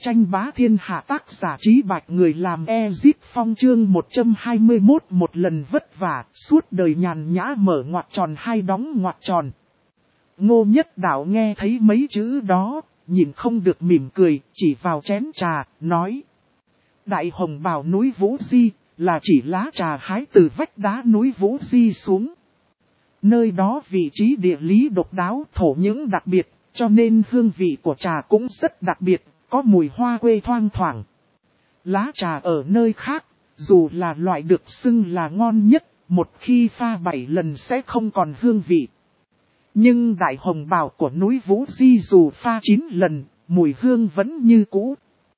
Tranh bá thiên hạ tác giả Trí Bạch người làm Ezip Phong chương 121 một lần vất vả, suốt đời nhàn nhã mở ngoặc tròn hay đóng ngoặc tròn. Ngô Nhất Đạo nghe thấy mấy chữ đó, nhìn không được mỉm cười, chỉ vào chén trà, nói. Đại hồng bào núi Vũ Di, là chỉ lá trà hái từ vách đá núi Vũ Di xuống. Nơi đó vị trí địa lý độc đáo, thổ nhưỡng đặc biệt, cho nên hương vị của trà cũng rất đặc biệt. Có mùi hoa quê thoang thoảng. Lá trà ở nơi khác, dù là loại được xưng là ngon nhất, một khi pha 7 lần sẽ không còn hương vị. Nhưng đại hồng bào của núi Vũ Di dù pha 9 lần, mùi hương vẫn như cũ.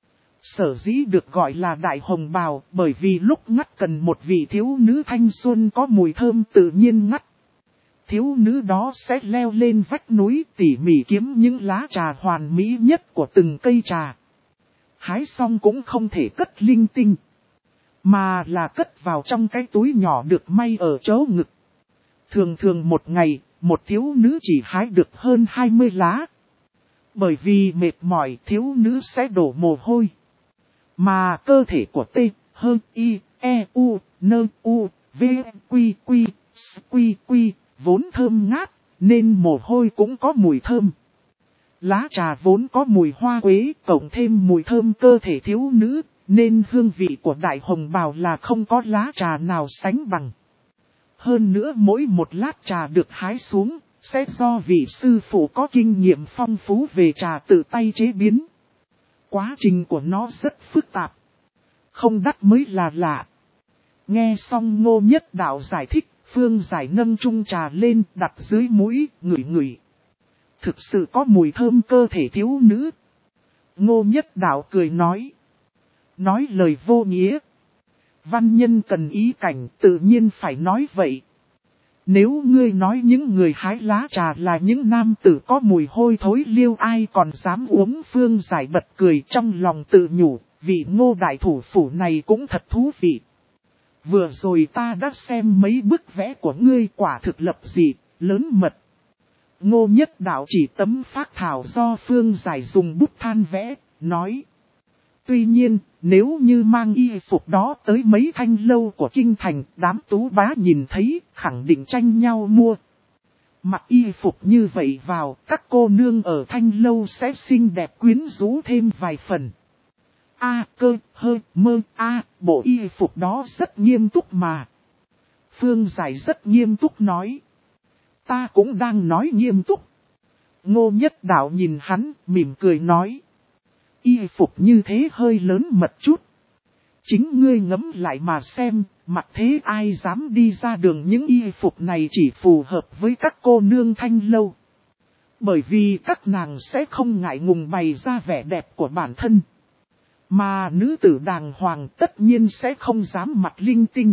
Sở dĩ được gọi là đại hồng bào bởi vì lúc ngắt cần một vị thiếu nữ thanh xuân có mùi thơm tự nhiên ngắt. Thiếu nữ đó sẽ leo lên vách núi tỉ mỉ kiếm những lá trà hoàn mỹ nhất của từng cây trà. Hái xong cũng không thể cất linh tinh, mà là cất vào trong cái túi nhỏ được may ở chỗ ngực. Thường thường một ngày, một thiếu nữ chỉ hái được hơn 20 lá. Bởi vì mệt mỏi thiếu nữ sẽ đổ mồ hôi. Mà cơ thể của T, H, I, E, U, N, U, V, Quy, Quy, S, Quy, Quy. Vốn thơm ngát, nên mồ hôi cũng có mùi thơm. Lá trà vốn có mùi hoa quế, cộng thêm mùi thơm cơ thể thiếu nữ, nên hương vị của đại hồng bào là không có lá trà nào sánh bằng. Hơn nữa mỗi một lát trà được hái xuống, sẽ do vị sư phụ có kinh nghiệm phong phú về trà tự tay chế biến. Quá trình của nó rất phức tạp. Không đắt mới là lạ. Nghe xong Ngô Nhất Đạo giải thích. Phương Giải nâng chung trà lên đặt dưới mũi, ngửi ngửi. Thực sự có mùi thơm cơ thể thiếu nữ. Ngô Nhất Đạo cười nói. Nói lời vô nghĩa. Văn nhân cần ý cảnh tự nhiên phải nói vậy. Nếu ngươi nói những người hái lá trà là những nam tử có mùi hôi thối liêu ai còn dám uống. Phương Giải bật cười trong lòng tự nhủ. Vị Ngô đại thủ phủ này cũng thật thú vị. Vừa rồi ta đã xem mấy bức vẽ của ngươi quả thực lập dị, lớn mật. Ngô Nhất Đạo chỉ tấm phác thảo do Phương Giải dùng bút than vẽ, nói. Tuy nhiên, nếu như mang y phục đó tới mấy thanh lâu của kinh thành, đám tú bá nhìn thấy, khẳng định tranh nhau mua. Mặc y phục như vậy vào, các cô nương ở thanh lâu sẽ xinh đẹp quyến rũ thêm vài phần. Cơ, hơ, mơ, bộ y phục đó rất nghiêm túc mà. Phương Giải rất nghiêm túc nói. Ta cũng đang nói nghiêm túc. Ngô Nhất Đạo nhìn hắn, mỉm cười nói. Y phục như thế hơi lớn mật chút. Chính ngươi ngẫm lại mà xem, mặc thế ai dám đi ra đường những y phục này chỉ phù hợp với các cô nương thanh lâu. Bởi vì các nàng sẽ không ngại ngùng bày ra vẻ đẹp của bản thân. Mà nữ tử đàng hoàng tất nhiên sẽ không dám mặc linh tinh.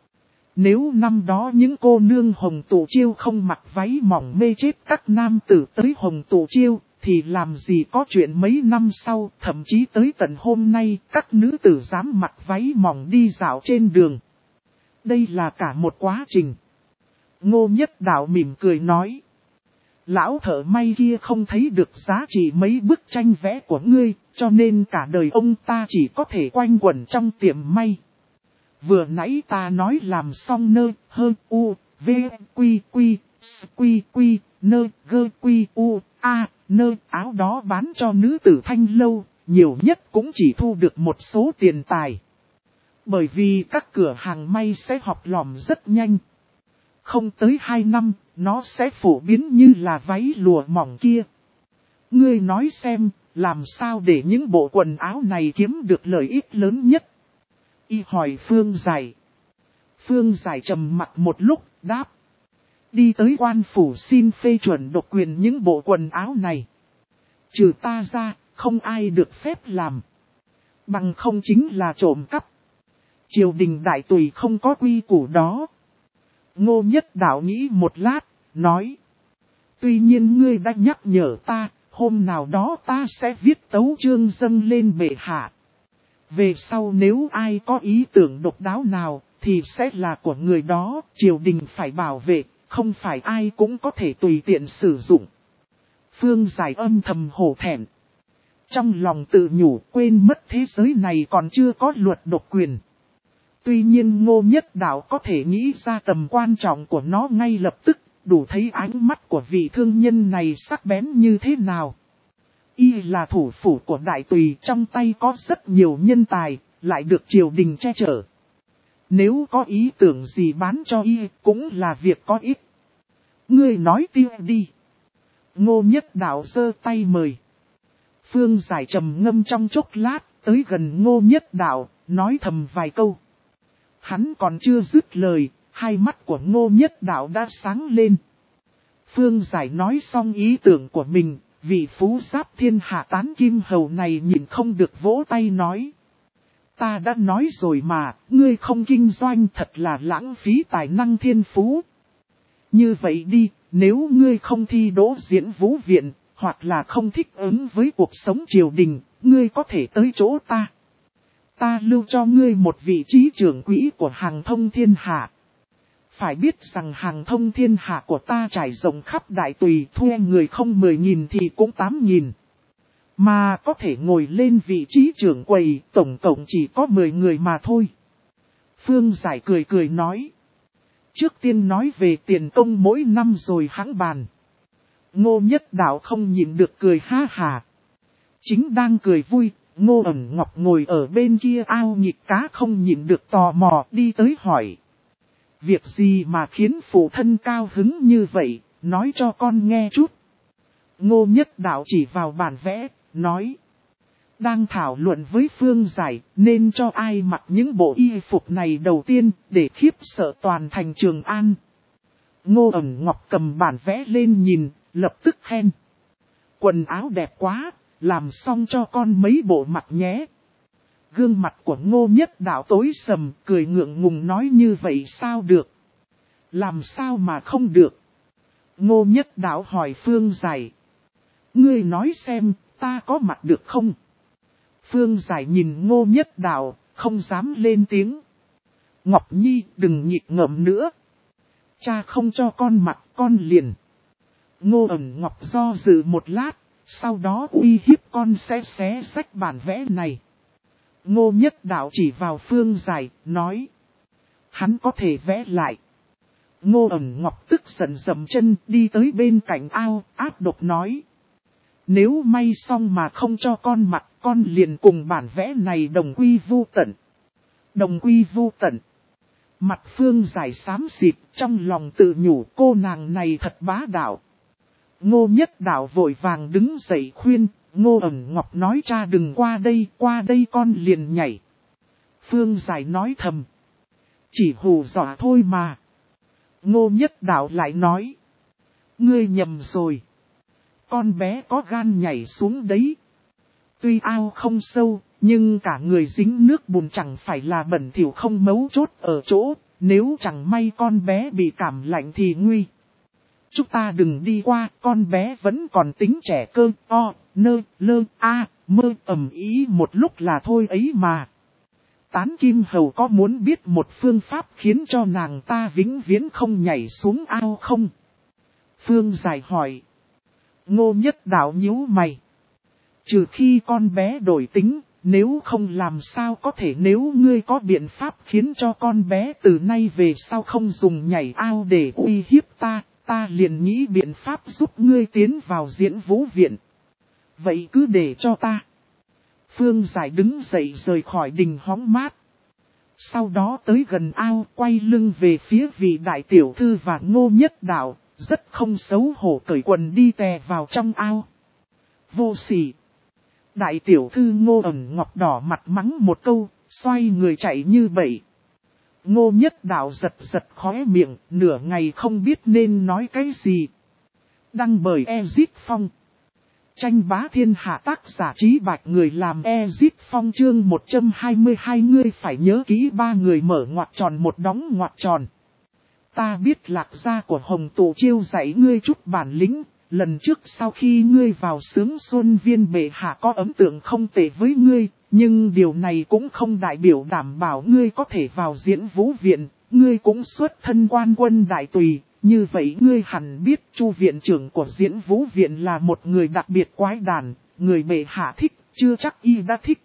Nếu năm đó những cô nương Hồng Tụ Chiêu không mặc váy mỏng mê chết các nam tử tới Hồng Tụ Chiêu, thì làm gì có chuyện mấy năm sau, thậm chí tới tận hôm nay, các nữ tử dám mặc váy mỏng đi dạo trên đường. Đây là cả một quá trình. Ngô Nhất Đạo mỉm cười nói. Lão thợ may kia không thấy được giá trị mấy bức tranh vẽ của ngươi, cho nên cả đời ông ta chỉ có thể quanh quẩn trong tiệm may. Vừa nãy ta nói làm xong nơ, hơ, u, v, quy, quy, s, quy, quy, nơ, gơ, quy, u, nơ, áo đó bán cho nữ tử thanh lâu, nhiều nhất cũng chỉ thu được một số tiền tài. Bởi vì các cửa hàng may sẽ học lòm rất nhanh. Không tới 2 năm, nó sẽ phổ biến như là váy lụa mỏng kia. Ngươi nói xem, làm sao để những bộ quần áo này kiếm được lợi ích lớn nhất? Y hỏi Phương Giải. Phương Giải trầm mặc một lúc, đáp. Đi tới quan phủ xin phê chuẩn độc quyền những bộ quần áo này. Trừ ta ra, không ai được phép làm. Bằng không chính là trộm cắp. Triều đình đại tùy không có quy củ đó. Ngô Nhất Đạo nghĩ một lát, nói. Tuy nhiên ngươi đã nhắc nhở ta, hôm nào đó ta sẽ viết tấu chương dâng lên bệ hạ. Về sau nếu ai có ý tưởng độc đáo nào, thì sẽ là của người đó, triều đình phải bảo vệ, không phải ai cũng có thể tùy tiện sử dụng. Phương Giải âm thầm hổ thẹn. Trong lòng tự nhủ quên mất thế giới này còn chưa có luật độc quyền. Tuy nhiên Ngô Nhất Đạo có thể nghĩ ra tầm quan trọng của nó ngay lập tức, đủ thấy ánh mắt của vị thương nhân này sắc bén như thế nào. Y là thủ phủ của đại tùy, trong tay có rất nhiều nhân tài, lại được triều đình che chở. Nếu có ý tưởng gì bán cho Y cũng là việc có ích. Ngươi nói tiêu đi. Ngô Nhất Đạo giơ tay mời. Phương Giải trầm ngâm trong chốc lát, tới gần Ngô Nhất Đạo, nói thầm vài câu. Hắn còn chưa dứt lời, hai mắt của Ngô Nhất Đạo đã sáng lên. Phương Giải nói xong ý tưởng của mình, vị phú giáp thiên hạ tán kim hầu này nhìn không được vỗ tay nói. Ta đã nói rồi mà, ngươi không kinh doanh thật là lãng phí tài năng thiên phú. Như vậy đi, nếu ngươi không thi đỗ diễn vũ viện, hoặc là không thích ứng với cuộc sống triều đình, ngươi có thể tới chỗ ta. Ta lưu cho ngươi một vị trí trưởng quỹ của hàng thông thiên hạ. Phải biết rằng hàng thông thiên hạ của ta trải rộng khắp đại tùy, thuê người không 10.000 thì cũng 8.000. Mà có thể ngồi lên vị trí trưởng quầy, tổng cộng chỉ có 10 người mà thôi. Phương Giải cười cười nói. Trước tiên nói về tiền công mỗi năm rồi hãng bàn. Ngô Nhất Đạo không nhịn được cười ha hà. Chính đang cười vui, Ngô Ẩn Ngọc ngồi ở bên kia ao nhịp cá không nhịn được tò mò đi tới hỏi. Việc gì mà khiến phụ thân cao hứng như vậy, nói cho con nghe chút. Ngô Nhất Đạo chỉ vào bản vẽ, nói. Đang thảo luận với Phương Giải, nên cho ai mặc những bộ y phục này đầu tiên, để khiếp sợ toàn thành Trường An. Ngô Ẩn Ngọc cầm bản vẽ lên nhìn, lập tức khen. Quần áo đẹp quá, làm xong cho con mấy bộ mặc nhé. Gương mặt của Ngô Nhất Đạo tối sầm, cười ngượng ngùng nói như vậy sao được. Làm sao mà không được. Ngô Nhất Đạo hỏi Phương Giải. Ngươi nói xem, ta có mặc được không? Phương Giải nhìn Ngô Nhất Đạo, không dám lên tiếng. Ngọc Nhi đừng nhịp ngợm nữa. Cha không cho con mặc, con liền. Ngô Ẩn Ngọc do dự một lát, sau đó uy hiếp con sẽ xé xách bản vẽ này. Ngô Nhất Đạo chỉ vào Phương Giải, nói. Hắn có thể vẽ lại. Ngô Ẩn Ngọc tức giận dậm chân đi tới bên cạnh ao, ác độc nói. Nếu may xong mà không cho con mặc, con liền cùng bản vẽ này đồng quy vu tận. Đồng quy vu tận. Mặt Phương Giải xám xịt, trong lòng tự nhủ cô nàng này thật bá đạo. Ngô Nhất Đạo vội vàng đứng dậy khuyên, Ngô Ẩn Ngọc nói cha đừng qua đây con liền nhảy. Phương Giải nói thầm. Chỉ hù dọa thôi mà. Ngô Nhất Đạo lại nói. Ngươi nhầm rồi. Con bé có gan nhảy xuống đấy. Tuy ao không sâu, nhưng cả người dính nước bùn chẳng phải là bẩn thỉu không mấu chốt ở chỗ, nếu chẳng may con bé bị cảm lạnh thì nguy. Chúng ta đừng đi qua, con bé vẫn còn tính trẻ cơ, mơ ầm ý một lúc là thôi ấy mà. Tán Kim Hầu có muốn biết một phương pháp khiến cho nàng ta vĩnh viễn không nhảy xuống ao không? Phương Giải hỏi. Ngô Nhất Đạo nhíu mày. Trừ khi con bé đổi tính, nếu không làm sao có thể nếu ngươi có biện pháp khiến cho con bé từ nay về sau không dùng nhảy ao để uy hiếp ta liền nghĩ biện pháp giúp ngươi tiến vào diễn vũ viện. Vậy cứ để cho ta. Phương Giải đứng dậy rời khỏi đình hóng mát. Sau đó tới gần ao quay lưng về phía vị đại tiểu thư và Ngô Nhất Đạo, rất không xấu hổ cởi quần đi tè vào trong ao. Vô sỉ. Đại tiểu thư Ngô Ẩn Ngọc đỏ mặt mắng một câu, xoay người chạy như bậy. Ngô Nhất Đạo giật giật khóe miệng, nửa ngày không biết nên nói cái gì. Đăng bởi Ezit Phong. Tranh bá thiên hạ tác giả Trí Bạch người làm Ezit Phong chương 122 ngươi phải nhớ kỹ ba người mở ngoặc tròn một đóng ngoặc tròn. Ta biết lạc gia của Hồng Tụ Chiêu dạy ngươi chút bản lĩnh, lần trước sau khi ngươi vào Sướng Xuân Viên bệ hạ có ấn tượng không tệ với ngươi, nhưng điều này cũng không đại biểu đảm bảo ngươi có thể vào diễn vũ viện, ngươi cũng xuất thân quan quân đại tùy. Như vậy ngươi hẳn biết Chu viện trưởng của diễn vũ viện là một người đặc biệt quái đản, người bệ hạ thích, chưa chắc y đã thích.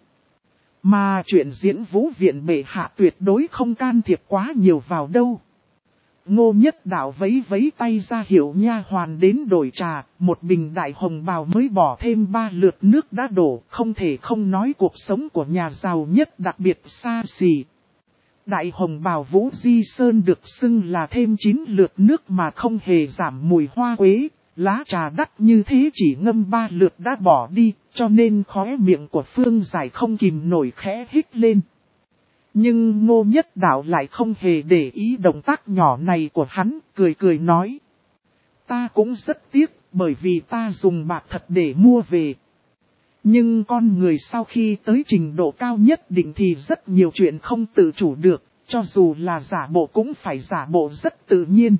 Mà chuyện diễn vũ viện bệ hạ tuyệt đối không can thiệp quá nhiều vào đâu. Ngô Nhất Đạo vẫy vẫy tay ra hiệu nha hoàn đến đổi trà, một bình đại hồng bào mới bỏ thêm 3 lượt nước đã đổ, không thể không nói cuộc sống của nhà giàu nhất đặc biệt xa xỉ. Đại hồng bào Vũ Di Sơn được xưng là thêm 9 lượt nước mà không hề giảm mùi hoa quế, lá trà đắt như thế chỉ ngâm 3 lượt đã bỏ đi, cho nên khóe miệng của Phương Giải không kìm nổi khẽ hít lên. Nhưng Ngô Nhất Đạo lại không hề để ý động tác nhỏ này của hắn, cười cười nói. Ta cũng rất tiếc, bởi vì ta dùng bạc thật để mua về. Nhưng con người sau khi tới trình độ cao nhất định thì rất nhiều chuyện không tự chủ được, cho dù là giả bộ cũng phải giả bộ rất tự nhiên.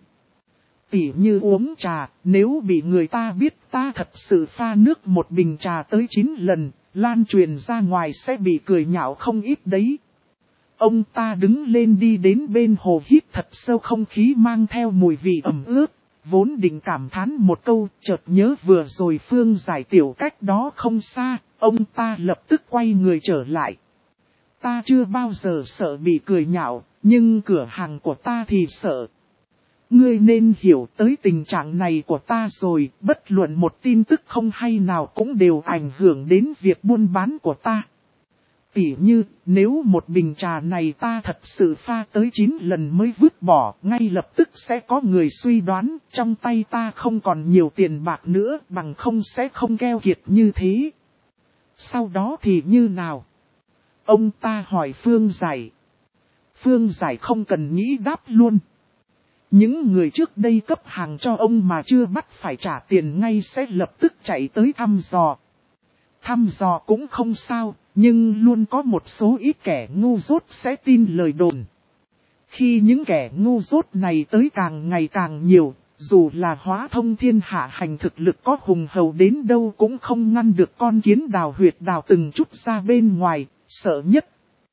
Tỉ như uống trà, nếu bị người ta biết ta thật sự pha nước một bình trà tới 9 lần, lan truyền ra ngoài sẽ bị cười nhạo không ít đấy. Ông ta đứng lên đi đến bên hồ hít thật sâu không khí mang theo mùi vị ẩm ướt, vốn định cảm thán một câu, chợt nhớ vừa rồi Phương Giải tiểu cách đó không xa, ông ta lập tức quay người trở lại. Ta chưa bao giờ sợ bị cười nhạo, nhưng cửa hàng của ta thì sợ. Ngươi nên hiểu tới tình trạng này của ta rồi, bất luận một tin tức không hay nào cũng đều ảnh hưởng đến việc buôn bán của ta. Tỉ như, nếu một bình trà này ta thật sự pha tới 9 lần mới vứt bỏ, ngay lập tức sẽ có người suy đoán, trong tay ta không còn nhiều tiền bạc nữa, bằng không sẽ không keo kiệt như thế. Sau đó thì như nào? Ông ta hỏi Phương Giải. Phương Giải không cần nghĩ đáp luôn. Những người trước đây cấp hàng cho ông mà chưa bắt phải trả tiền ngay sẽ lập tức chạy tới thăm dò. Thăm dò cũng không sao, nhưng luôn có một số ít kẻ ngu dốt sẽ tin lời đồn. Khi những kẻ ngu dốt này tới càng ngày càng nhiều, dù là Hóa Thông thiên hạ hành thực lực có hùng hậu đến đâu cũng không ngăn được con kiến đào huyệt đào từng chút ra bên ngoài, sợ nhất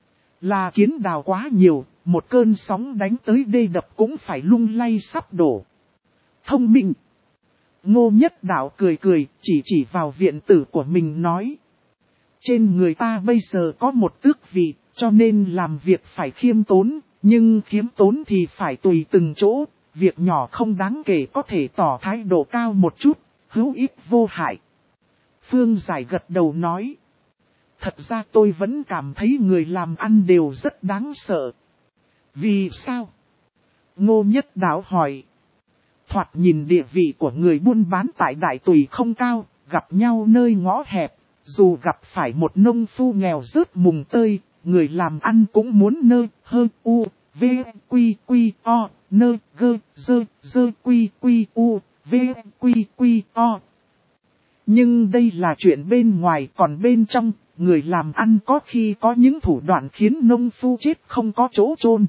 là kiến đào quá nhiều, một cơn sóng đánh tới đê đập cũng phải lung lay sắp đổ. Thông minh. Ngô Nhất Đạo cười cười, chỉ vào viện tử của mình nói. Trên người ta bây giờ có một tước vị, cho nên làm việc phải khiêm tốn, nhưng khiêm tốn thì phải tùy từng chỗ, việc nhỏ không đáng kể có thể tỏ thái độ cao một chút, hữu ích vô hại. Phương Giải gật đầu nói. Thật ra tôi vẫn cảm thấy người làm ăn đều rất đáng sợ. Vì sao? Ngô Nhất Đạo hỏi. Thoạt nhìn địa vị của người buôn bán tại Đại Tùy không cao, gặp nhau nơi ngõ hẹp, dù gặp phải một nông phu nghèo rớt mùng tơi, người làm ăn cũng muốn nơ, hơ, u, v, quy, quy, o, nơ, gơ, dơ, quy, quy, u, v, quy, quy, o. Nhưng đây là chuyện bên ngoài, còn bên trong, người làm ăn có khi có những thủ đoạn khiến nông phu chết không có chỗ chôn.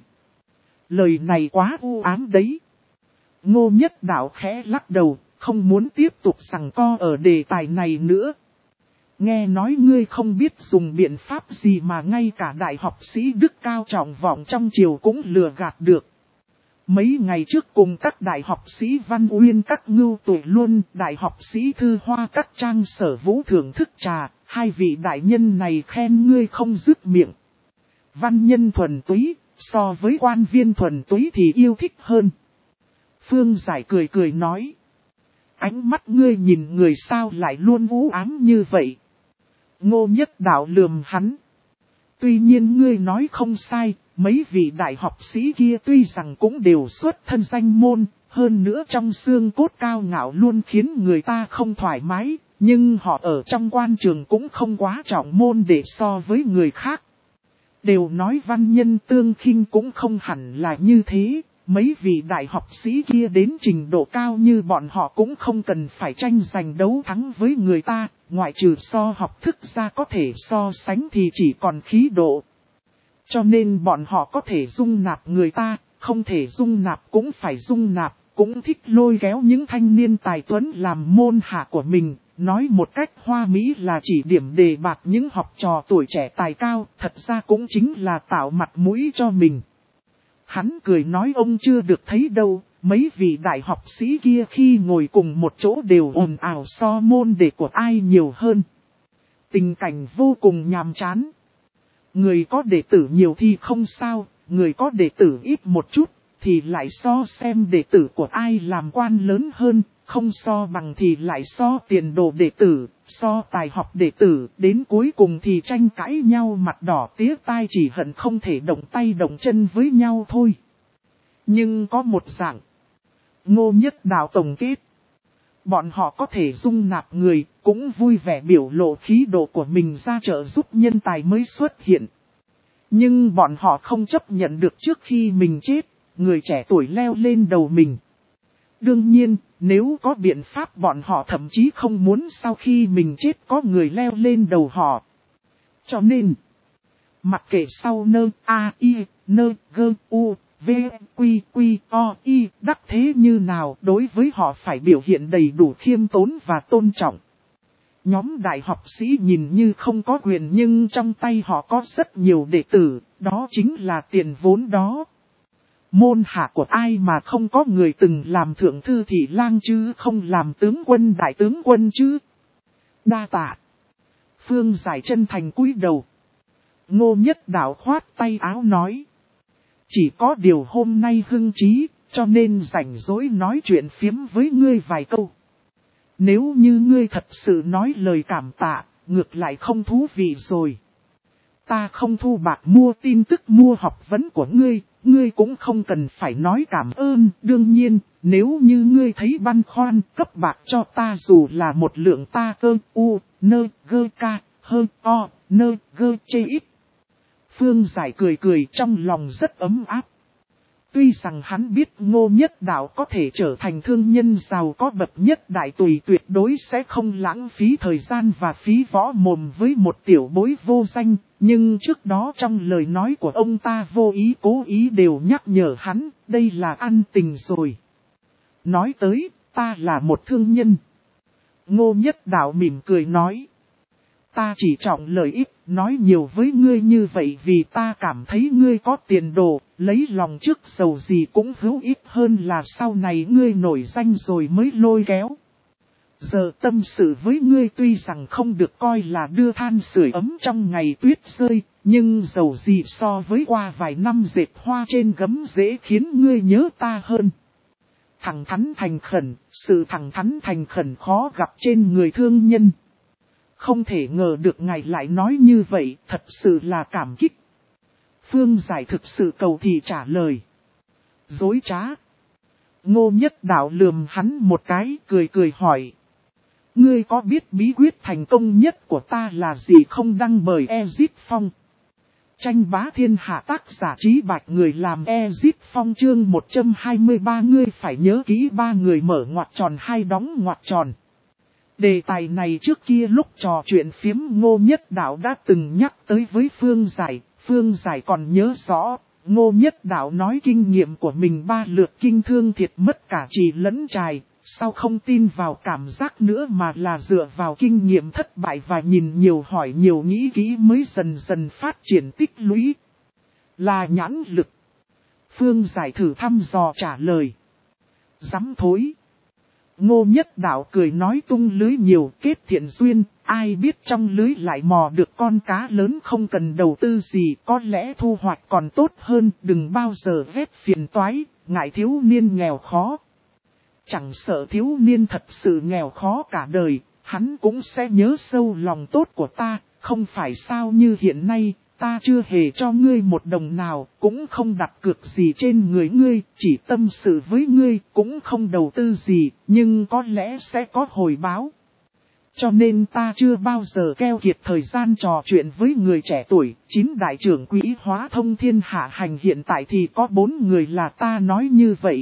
Lời này quá u ám đấy. Ngô Nhất Đạo khẽ lắc đầu, không muốn tiếp tục giằng co ở đề tài này nữa. Nghe nói ngươi không biết dùng biện pháp gì mà ngay cả đại học sĩ đức cao trọng vọng trong triều cũng lừa gạt được. Mấy ngày trước cùng các đại học sĩ Văn Uyên các ngưu tuổi luôn, đại học sĩ Thư Hoa các trang sở vũ thưởng thức trà, hai vị đại nhân này khen ngươi không dứt miệng. Văn nhân thuần túy, so với quan viên thuần túy thì yêu thích hơn. Phương Giải cười cười nói. Ánh mắt ngươi nhìn người sao lại luôn u ám như vậy. Ngô Nhất Đạo lườm hắn. Tuy nhiên ngươi nói không sai, mấy vị đại học sĩ kia tuy rằng cũng đều xuất thân danh môn, hơn nữa trong xương cốt cao ngạo luôn khiến người ta không thoải mái, nhưng họ ở trong quan trường cũng không quá trọng môn để so với người khác. Đều nói văn nhân tương khinh cũng không hẳn là như thế. Mấy vị đại học sĩ kia đến trình độ cao như bọn họ cũng không cần phải tranh giành đấu thắng với người ta, ngoại trừ so học thức ra có thể so sánh thì chỉ còn khí độ. Cho nên bọn họ có thể dung nạp người ta, không thể dung nạp cũng phải dung nạp, cũng thích lôi kéo những thanh niên tài tuấn làm môn hạ của mình, nói một cách hoa mỹ là chỉ điểm đề bạt những học trò tuổi trẻ tài cao, thật ra cũng chính là tạo mặt mũi cho mình. Hắn cười nói ông chưa được thấy đâu, mấy vị đại học sĩ kia khi ngồi cùng một chỗ đều ồn ào so môn đệ của ai nhiều hơn. Tình cảnh vô cùng nhàm chán. Người có đệ tử nhiều thì không sao, người có đệ tử ít một chút, thì lại so xem đệ tử của ai làm quan lớn hơn, không so bằng thì lại so tiền đồ đệ tử, so tài học đệ tử, đến cuối cùng thì tranh cãi nhau mặt đỏ tía tai chỉ hận không thể động tay động chân với nhau thôi. Nhưng có một dạng, Ngô Nhất Đạo tổng kết. Bọn họ có thể dung nạp người, cũng vui vẻ biểu lộ khí độ của mình ra trợ giúp nhân tài mới xuất hiện. Nhưng bọn họ không chấp nhận được trước khi mình chết, người trẻ tuổi leo lên đầu mình. Đương nhiên, nếu có biện pháp bọn họ thậm chí không muốn sau khi mình chết có người leo lên đầu họ. Cho nên, mặc kệ sau nơ A I nơ gơ U V Quy Quy O I đắc thế như nào đối với họ phải biểu hiện đầy đủ khiêm tốn và tôn trọng. Nhóm đại học sĩ nhìn như không có quyền nhưng trong tay họ có rất nhiều đệ tử, đó chính là tiền vốn đó. Môn hạ của ai mà không có người từng làm thượng thư thị lang chứ không làm tướng quân đại tướng quân chứ. Đa tạ. Phương Giải chân thành cúi đầu. Ngô Nhất Đạo khoát tay áo nói. Chỉ có điều hôm nay hưng trí, cho nên rảnh rỗi nói chuyện phiếm với ngươi vài câu. Nếu như ngươi thật sự nói lời cảm tạ, ngược lại không thú vị rồi. Ta không thu bạc mua tin tức mua học vấn của ngươi, ngươi cũng không cần phải nói cảm ơn. Đương nhiên, nếu như ngươi thấy băn khoăn cấp bạc cho ta dù là một lượng ta cơ u, nơ, gơ ca, hơ, o, nơ, gơ chê ít. Phương Giải cười cười trong lòng rất ấm áp. Tuy rằng hắn biết Ngô Nhất Đạo có thể trở thành thương nhân giàu có bậc nhất đại tùy tuyệt đối sẽ không lãng phí thời gian và phí võ mồm với một tiểu bối vô danh, nhưng trước đó trong lời nói của ông ta vô ý cố ý đều nhắc nhở hắn, đây là ăn tình rồi. Nói tới, ta là một thương nhân. Ngô Nhất Đạo mỉm cười nói. Ta chỉ trọng lợi ích, nói nhiều với ngươi như vậy vì ta cảm thấy ngươi có tiền đồ, lấy lòng trước giàu gì cũng hữu ích hơn là sau này ngươi nổi danh rồi mới lôi kéo. Giờ tâm sự với ngươi tuy rằng không được coi là đưa than sưởi ấm trong ngày tuyết rơi, nhưng giàu gì so với qua vài năm dệt hoa trên gấm dễ khiến ngươi nhớ ta hơn. Thẳng thắn thành khẩn, sự thẳng thắn thành khẩn khó gặp trên người thương nhân. Không thể ngờ được ngài lại nói như vậy, thật sự là cảm kích. Phương Giải thực sự cầu thị trả lời. Dối trá. Ngô Nhất Đạo lườm hắn một cái, cười cười hỏi. Ngươi có biết bí quyết thành công nhất của ta là gì không? Đăng bởi Ezip Phong. Tranh bá thiên hạ, tác giả Trí Bạch, người làm Ezip Phong. Chương 123. Ngươi phải nhớ kỹ ba người mở ngoặc tròn hai đóng ngoặc tròn. Đề tài này trước kia lúc trò chuyện phiếm Ngô Nhất Đạo đã từng nhắc tới với Phương Giải. Phương Giải còn nhớ rõ, Ngô Nhất Đạo nói kinh nghiệm của mình 3 lượt kinh thương thiệt mất cả trì lẫn trài. Sao không tin vào cảm giác nữa mà là dựa vào kinh nghiệm thất bại và nhìn nhiều hỏi nhiều nghĩ kỹ mới dần dần phát triển tích lũy. Là nhãn lực. Phương Giải thử thăm dò trả lời. Dám thối. Ngô Nhất Đạo cười nói tung lưới nhiều kết thiện duyên, ai biết trong lưới lại mò được con cá lớn không cần đầu tư gì, có lẽ thu hoạch còn tốt hơn, đừng bao giờ ghét phiền toái, ngại thiếu niên nghèo khó. Chẳng sợ thiếu niên thật sự nghèo khó cả đời, hắn cũng sẽ nhớ sâu lòng tốt của ta, không phải sao như hiện nay. Ta chưa hề cho ngươi một đồng nào, cũng không đặt cược gì trên người ngươi, chỉ tâm sự với ngươi, cũng không đầu tư gì, nhưng có lẽ sẽ có hồi báo. Cho nên ta chưa bao giờ keo kiệt thời gian trò chuyện với người trẻ tuổi. 9 đại trưởng quỹ hóa thông thiên hạ hành hiện tại thì có 4 người là ta nói như vậy.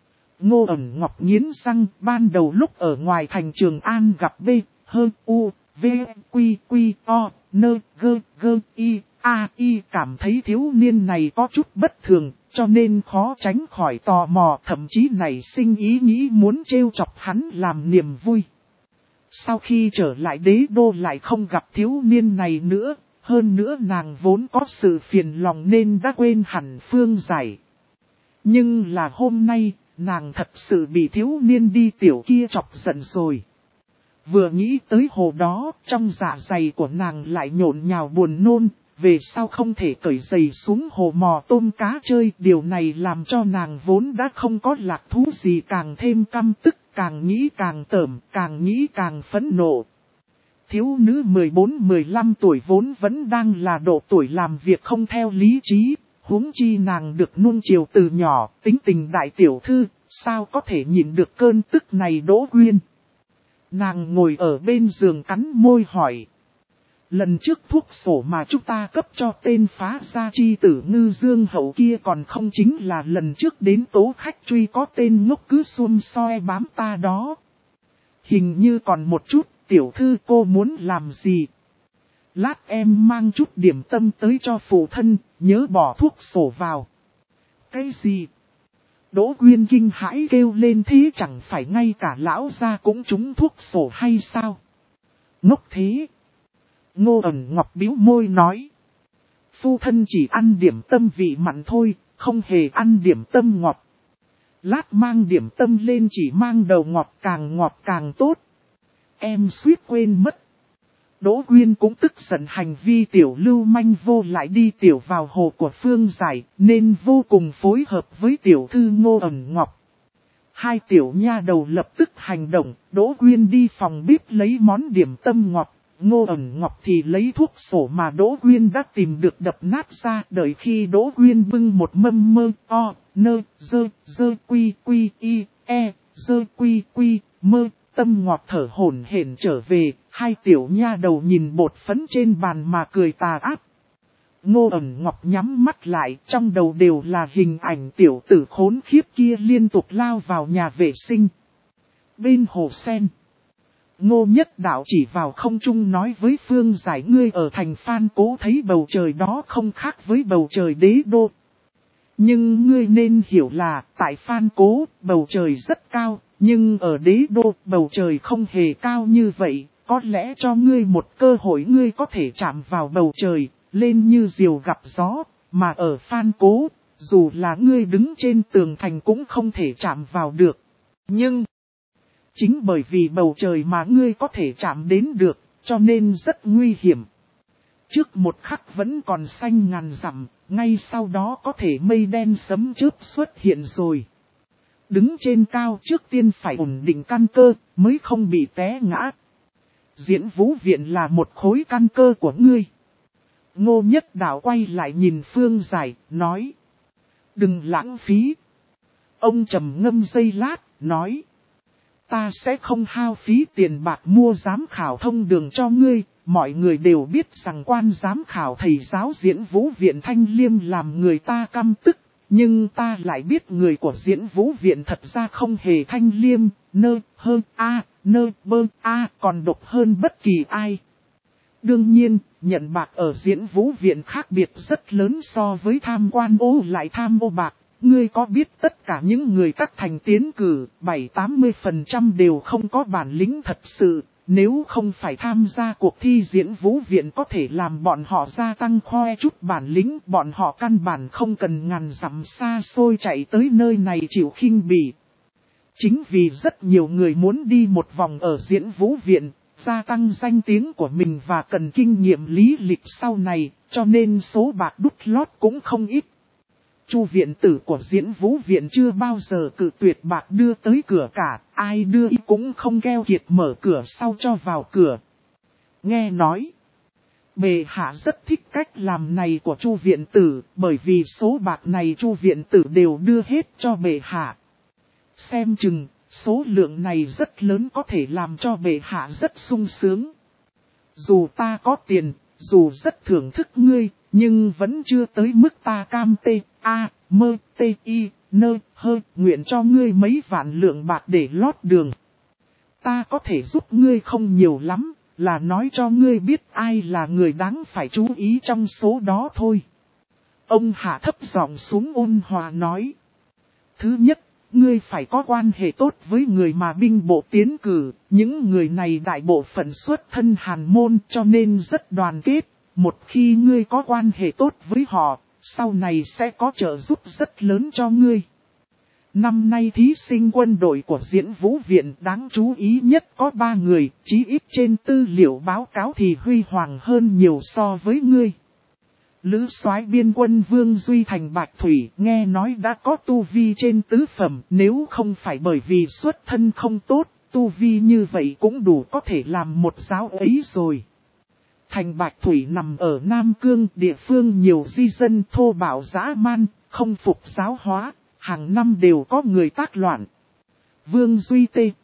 Ngô Ẩn Ngọc nghiến răng, ban đầu lúc ở ngoài thành Trường An gặp B, H, U, V, Quy, Quy, O, Nơ, Gơ, Gơ, I. I cảm thấy thiếu niên này có chút bất thường, cho nên khó tránh khỏi tò mò, thậm chí nảy sinh ý nghĩ muốn trêu chọc hắn làm niềm vui. Sau khi trở lại đế đô lại không gặp thiếu niên này nữa, hơn nữa nàng vốn có sự phiền lòng nên đã quên hẳn Phương Giải. Nhưng là hôm nay, nàng thật sự bị thiếu niên đi tiểu kia chọc giận rồi. Vừa nghĩ tới hồ đó, trong dạ dày của nàng lại nhộn nhào buồn nôn, về sau không thể cởi giày xuống hồ mò tôm cá chơi. Điều này làm cho nàng vốn đã không có lạc thú gì càng thêm căm tức, càng nghĩ càng tởm, càng nghĩ càng phẫn nộ. Thiếu nữ 14-15 tuổi vốn vẫn đang là độ tuổi làm việc không theo lý trí, huống chi nàng được nuông chiều từ nhỏ, tính tình đại tiểu thư, sao có thể nhịn được cơn tức này. Đỗ Quyên. Nàng ngồi ở bên giường cắn môi hỏi. Lần trước thuốc sổ mà chúng ta cấp cho tên phá gia chi tử Ngư Dương Hậu kia còn không chính là lần trước đến tố khách truy có tên ngốc cứ xuông soi bám ta đó. Hình như còn một chút, tiểu thư cô muốn làm gì? Lát em mang chút điểm tâm tới cho phụ thân, nhớ bỏ thuốc sổ vào. Cái gì? Đỗ Quyên kinh hãi kêu lên, thế chẳng phải ngay cả lão gia cũng trúng thuốc sổ hay sao? Ngốc thế! Ngô Ẩn Ngọc bĩu môi nói. Phu thân chỉ ăn điểm tâm vị mặn thôi, không hề ăn điểm tâm ngọt. Lát mang điểm tâm lên chỉ mang đầu ngọt càng tốt. Em suýt quên mất. Đỗ Quyên cũng tức giận hành vi tiểu lưu manh vô lại đi tiểu vào hồ của Phương Giải, nên vô cùng phối hợp với tiểu thư Ngô Ẩn Ngọc. Hai tiểu nha đầu lập tức hành động, Đỗ Quyên đi phòng bếp lấy món điểm tâm ngọt, Ngô Ẩn Ngọc thì lấy thuốc sổ mà Đỗ Quyên đã tìm được đập nát ra. Đợi khi Đỗ Quyên bưng một mâm mơ, o, nơ, dơ quy y, e, dơ quy mơ, tâm ngọt thở hổn hển trở về, hai tiểu nha đầu nhìn bột phấn trên bàn mà cười tà ác. Ngô Ẩn Ngọc nhắm mắt lại, trong đầu đều là hình ảnh tiểu tử khốn khiếp kia liên tục lao vào nhà vệ sinh. Bên hồ sen, Ngô Nhất Đạo chỉ vào không trung nói với Phương Giải, ngươi ở thành Phan Cố thấy bầu trời đó không khác với bầu trời đế đô. Nhưng ngươi nên hiểu là, tại Phan Cố, bầu trời rất cao, nhưng ở đế đô, bầu trời không hề cao như vậy. Có lẽ cho ngươi một cơ hội ngươi có thể chạm vào bầu trời, lên như diều gặp gió, mà ở Phan Cố, dù là ngươi đứng trên tường thành cũng không thể chạm vào được. Nhưng, chính bởi vì bầu trời mà ngươi có thể chạm đến được, cho nên rất nguy hiểm. Trước một khắc vẫn còn xanh ngàn dặm, ngay sau đó có thể mây đen sấm chớp xuất hiện rồi. Đứng trên cao trước tiên phải ổn định căn cơ, mới không bị té ngã. Diễn Vũ Viện là một khối căn cơ của ngươi. Ngô Nhất Đạo quay lại nhìn Phương Giải, nói. Đừng lãng phí. Ông trầm ngâm giây lát, nói. Ta sẽ không hao phí tiền bạc mua giám khảo thông đường cho ngươi. Mọi người đều biết rằng quan giám khảo thầy giáo Diễn Vũ Viện Thanh Liêm làm người ta căm tức. Nhưng ta lại biết người của Diễn Vũ Viện thật ra không hề thanh liêm, còn độc hơn bất kỳ ai. Đương nhiên, nhận bạc ở Diễn Vũ Viện khác biệt rất lớn so với tham quan ô lại tham ô bạc. Ngươi có biết tất cả những người các thành tiến cử, 70-80% đều không có bản lĩnh thật sự. Nếu không phải tham gia cuộc thi Diễn Vũ Viện có thể làm bọn họ gia tăng khoe chút bản lĩnh, bọn họ căn bản không cần ngàn dặm xa xôi chạy tới nơi này chịu khinh bỉ. Chính vì rất nhiều người muốn đi một vòng ở Diễn Vũ Viện, gia tăng danh tiếng của mình và cần kinh nghiệm lý lịch sau này, cho nên số bạc đút lót cũng không ít. Chu viện tử của Diễn Vũ Viện chưa bao giờ cự tuyệt bạc đưa tới cửa cả, ai đưa cũng không keo kiệt mở cửa sau cho vào cửa. Nghe nói, bệ hạ rất thích cách làm này của Chu viện tử, bởi vì số bạc này Chu viện tử đều đưa hết cho bệ hạ. Xem chừng, số lượng này rất lớn có thể làm cho bệ hạ rất sung sướng. Dù ta có tiền, dù rất thưởng thức ngươi, nhưng vẫn chưa tới mức ta cam nguyện cho ngươi mấy vạn lượng bạc để lót đường. Ta có thể giúp ngươi không nhiều lắm, là nói cho ngươi biết ai là người đáng phải chú ý trong số đó thôi. Ông hạ thấp giọng xuống ôn hòa nói. Thứ nhất, ngươi phải có quan hệ tốt với người mà binh bộ tiến cử, những người này đại bộ phận xuất thân hàn môn cho nên rất đoàn kết. Một khi ngươi có quan hệ tốt với họ, sau này sẽ có trợ giúp rất lớn cho ngươi. Năm nay thí sinh quân đội của Diễn Vũ Viện đáng chú ý nhất có 3 người, chí ít trên tư liệu báo cáo thì huy hoàng hơn nhiều so với ngươi. Lữ soái biên quân Vương Duy thành Bạch Thủy nghe nói đã có tu vi trên tứ phẩm, nếu không phải bởi vì xuất thân không tốt, tu vi như vậy cũng đủ có thể làm một giáo ấy rồi. Thành Bạch Thủy nằm ở Nam Cương, địa phương nhiều di dân thô bạo dã man, không phục giáo hóa, hàng năm đều có người tác loạn. Vương Duy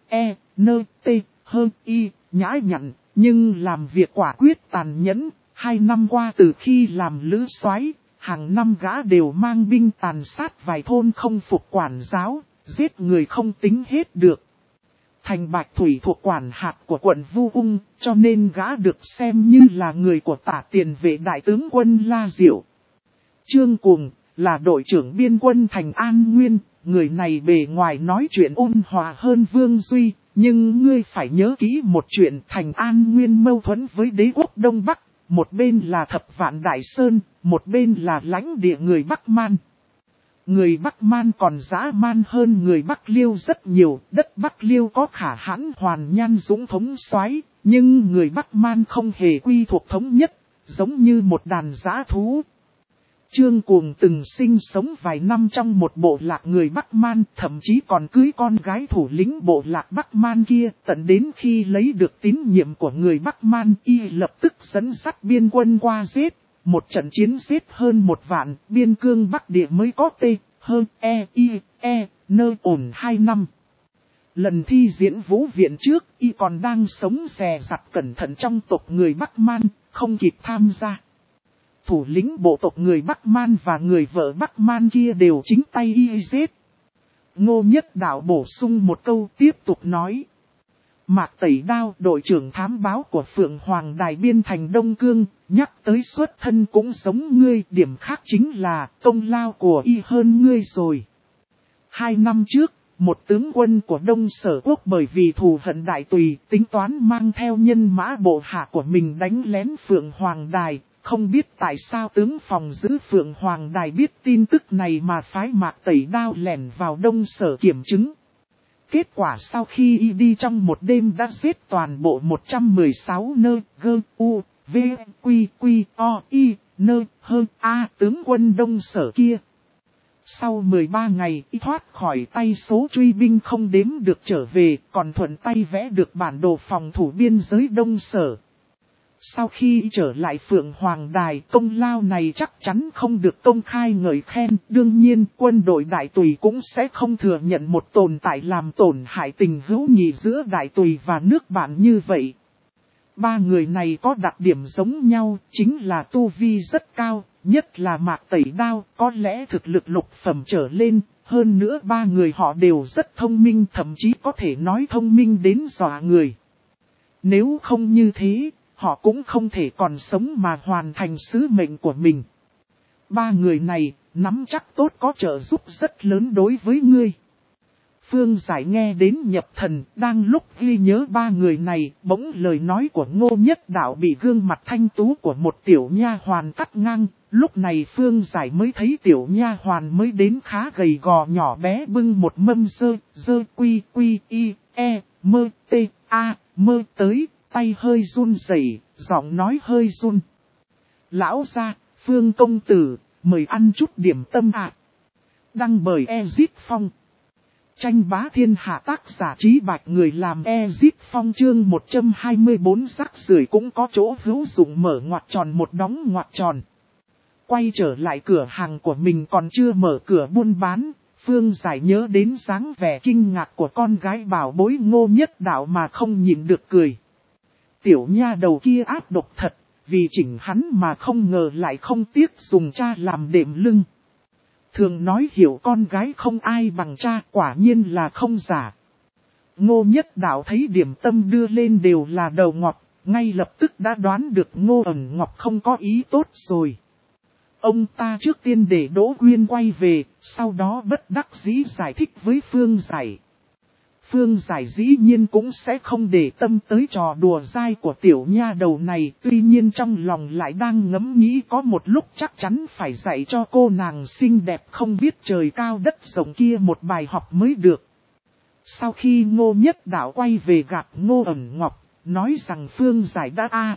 nhã nhặn, nhưng làm việc quả quyết tàn nhẫn. 2 năm qua từ khi làm lữ soái, hàng năm gã đều mang binh tàn sát vài thôn không phục quản giáo, giết người không tính hết được. Thành Bạch Thủy thuộc quản hạt của quận Vu Ung, cho nên gã được xem như là người của Tả Tiền Vệ đại tướng quân La Diệu. Trương Cuồng là đội trưởng biên quân thành An Nguyên, người này bề ngoài nói chuyện ôn hòa hơn Vương Duy, nhưng ngươi phải nhớ kỹ một chuyện, thành An Nguyên mâu thuẫn với đế quốc Đông Bắc, một bên là Thập Vạn Đại Sơn, một bên là lãnh địa người Bắc Man. Người Bắc Man còn dã man hơn người Bắc Liêu rất nhiều, đất Bắc Liêu có khả hãn hoàn nhan dũng thống soái, nhưng người Bắc Man không hề quy thuộc thống nhất, giống như một đàn dã thú. Trương Cuồng từng sinh sống vài năm trong một bộ lạc người Bắc Man, thậm chí còn cưới con gái thủ lĩnh bộ lạc Bắc Man kia, tận đến khi lấy được tín nhiệm của người Bắc Man, y lập tức dẫn dắt biên quân qua giết. Một trận chiến giết hơn 1 vạn, biên cương Bắc Địa mới có ổn 2 năm. Lần thi Diễn Vũ Viện trước, y còn đang sống dè dặt cẩn thận trong tộc người Bắc Man, không kịp tham gia. Thủ lĩnh bộ tộc người Bắc Man và người vợ Bắc Man kia đều chính tay y giết. Ngô Nhất Đạo bổ sung một câu tiếp tục nói. Mạc Tẩy Đao, đội trưởng thám báo của Phượng Hoàng Đài biên thành Đông Cương, nhắc tới xuất thân cũng giống ngươi, điểm khác chính là công lao của y hơn ngươi rồi. 2 năm trước, một tướng quân của Đông Sở Quốc bởi vì thù hận Đại Tùy, tính toán mang theo nhân mã bộ hạ của mình đánh lén Phượng Hoàng Đài. Không biết tại sao tướng phòng giữ Phượng Hoàng Đài biết tin tức này mà phái Mạc Tẩy Đao lẻn vào Đông Sở kiểm chứng. Kết quả sau khi y đi trong một đêm đã giết toàn bộ 116 tướng quân Đông Sở kia. Sau 13 ngày y thoát khỏi tay số truy binh không đếm được trở về, còn thuận tay vẽ được bản đồ phòng thủ biên giới Đông Sở. Sau khi trở lại Phượng Hoàng Đài, công lao này chắc chắn không được công khai ngợi khen. Đương nhiên, quân đội Đại Tùy cũng sẽ không thừa nhận một tồn tại làm tổn hại tình hữu nghị giữa Đại Tùy và nước bạn như vậy. 3 người này có đặc điểm giống nhau, chính là tu vi rất cao, nhất là Mạc Tẩy Đao, có lẽ thực lực lục phẩm trở lên. Hơn nữa 3 người họ đều rất thông minh, thậm chí có thể nói thông minh đến dọa người. Nếu không như thế, họ cũng không thể còn sống mà hoàn thành sứ mệnh của mình. 3 người này, nắm chắc tốt có trợ giúp rất lớn đối với ngươi. Phương Giải nghe đến nhập thần, đang lúc ghi nhớ 3 người này, bỗng lời nói của Ngô Nhất Đạo bị gương mặt thanh tú của một tiểu nha hoàn cắt ngang. Lúc này Phương Giải mới thấy tiểu nha hoàn mới đến khá gầy gò nhỏ bé bưng một mâm mơ tới. Tay hơi run rẩy, giọng nói hơi run. Lão gia, Phương công tử, mời ăn chút điểm tâm ạ. Đăng bởi Ezit Phong. Tranh bá thiên hạ tác giả Trí Bạch người làm Ezit Phong chương 124 rắc rưởi cũng có chỗ hữu dụng mở ngoặc tròn một đóng ngoặc tròn. Quay trở lại cửa hàng của mình còn chưa mở cửa buôn bán, Phương Giải nhớ đến dáng vẻ kinh ngạc của con gái bảo bối Ngô Nhất Đạo mà không nhịn được cười. Tiểu nha đầu kia ác độc thật, vì chỉnh hắn mà không ngờ lại không tiếc dùng cha làm đệm lưng. Thường nói hiểu con gái không ai bằng cha, quả nhiên là không giả. Ngô Nhất Đạo thấy điểm tâm đưa lên đều là đầu ngọt, ngay lập tức đã đoán được Ngô Ẩn Ngọc không có ý tốt rồi. Ông ta trước tiên để Đỗ Quyên quay về, sau đó bất đắc dĩ giải thích với Phương Giải. Phương Giải dĩ nhiên cũng sẽ không để tâm tới trò đùa dai của tiểu nha đầu này. Tuy nhiên trong lòng lại đang ngẫm nghĩ có một lúc chắc chắn phải dạy cho cô nàng xinh đẹp không biết trời cao đất rộng kia một bài học mới được. Sau khi Ngô Nhất Đạo quay về gặp Ngô Ẩn Ngọc, nói rằng Phương Giải đã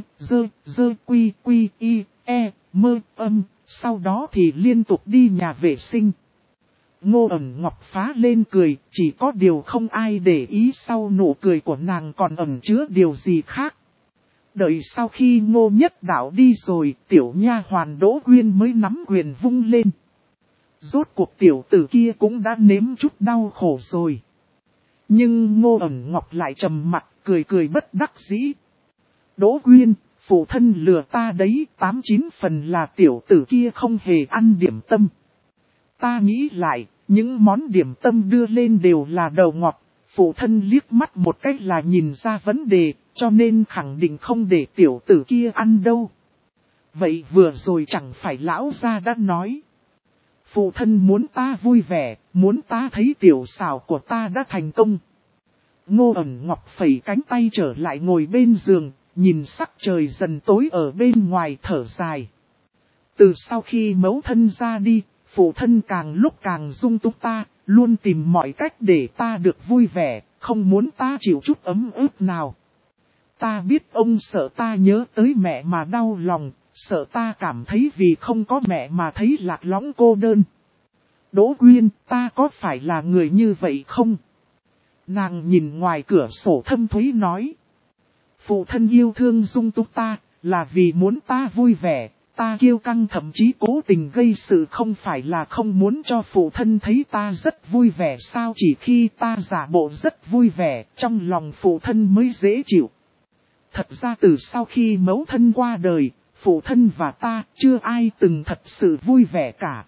quy y, mơ âm, sau đó thì liên tục đi nhà vệ sinh. Ngô Ẩn Ngọc phá lên cười, chỉ có điều không ai để ý sau nụ cười của nàng còn ẩn chứa điều gì khác. Đợi sau khi Ngô Nhất Đạo đi rồi, tiểu nha hoàn Đỗ Quyên mới nắm quyền vung lên. Rốt cuộc tiểu tử kia cũng đã nếm chút đau khổ rồi. Nhưng Ngô Ẩn Ngọc lại trầm mặt, cười cười bất đắc dĩ. Đỗ Quyên, phụ thân lừa ta đấy, 89 phần là tiểu tử kia không hề ăn điểm tâm. Ta nghĩ lại, những món điểm tâm đưa lên đều là đầu ngọt, phụ thân liếc mắt một cách là nhìn ra vấn đề, cho nên khẳng định không để tiểu tử kia ăn đâu. Vậy vừa rồi chẳng phải lão gia đã nói. Phụ thân muốn ta vui vẻ, muốn ta thấy tiểu xảo của ta đã thành công. Ngô Ẩn Ngọc phẩy cánh tay trở lại ngồi bên giường, nhìn sắc trời dần tối ở bên ngoài thở dài. Từ sau khi mẫu thân ra đi, phụ thân càng lúc càng dung túng ta, luôn tìm mọi cách để ta được vui vẻ, không muốn ta chịu chút ấm ức nào. Ta biết ông sợ ta nhớ tới mẹ mà đau lòng, sợ ta cảm thấy vì không có mẹ mà thấy lạc lõng cô đơn. Đỗ Quyên, ta có phải là người như vậy không? Nàng nhìn ngoài cửa sổ thâm thúy nói. Phụ thân yêu thương dung túng ta, là vì muốn ta vui vẻ, ta kiêu căng thậm chí cố tình gây sự không phải là không muốn cho phụ thân thấy ta rất vui vẻ sao, chỉ khi ta giả bộ rất vui vẻ, trong lòng phụ thân mới dễ chịu. Thật ra từ sau khi mẫu thân qua đời, phụ thân và ta chưa ai từng thật sự vui vẻ cả.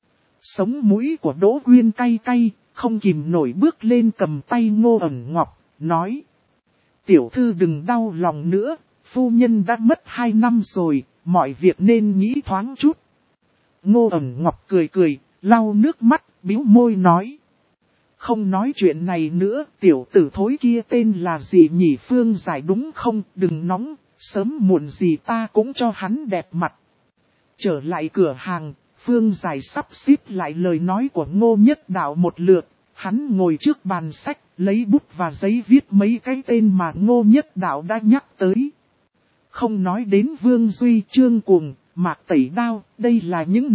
Sống mũi của Đỗ Quyên cay cay, không kìm nổi bước lên cầm tay Ngô Ẩn Ngọc, nói. Tiểu thư đừng đau lòng nữa, phu nhân đã mất 2 năm rồi, mọi việc nên nghĩ thoáng chút. Ngô Ẩn Ngọc cười cười, lau nước mắt, bĩu môi nói. Không nói chuyện này nữa, tiểu tử thối kia tên là gì nhỉ, Phương Giải đúng không, đừng nóng, sớm muộn gì ta cũng cho hắn đẹp mặt. Trở lại cửa hàng, Phương Giải sắp xếp lại lời nói của Ngô Nhất Đạo một lượt, hắn ngồi trước bàn sách, lấy bút và giấy viết mấy cái tên mà Ngô Nhất Đạo đã nhắc tới. Không nói đến Vương Duy, Trương Cuồng, Mạc Tẩy Đao, đây là những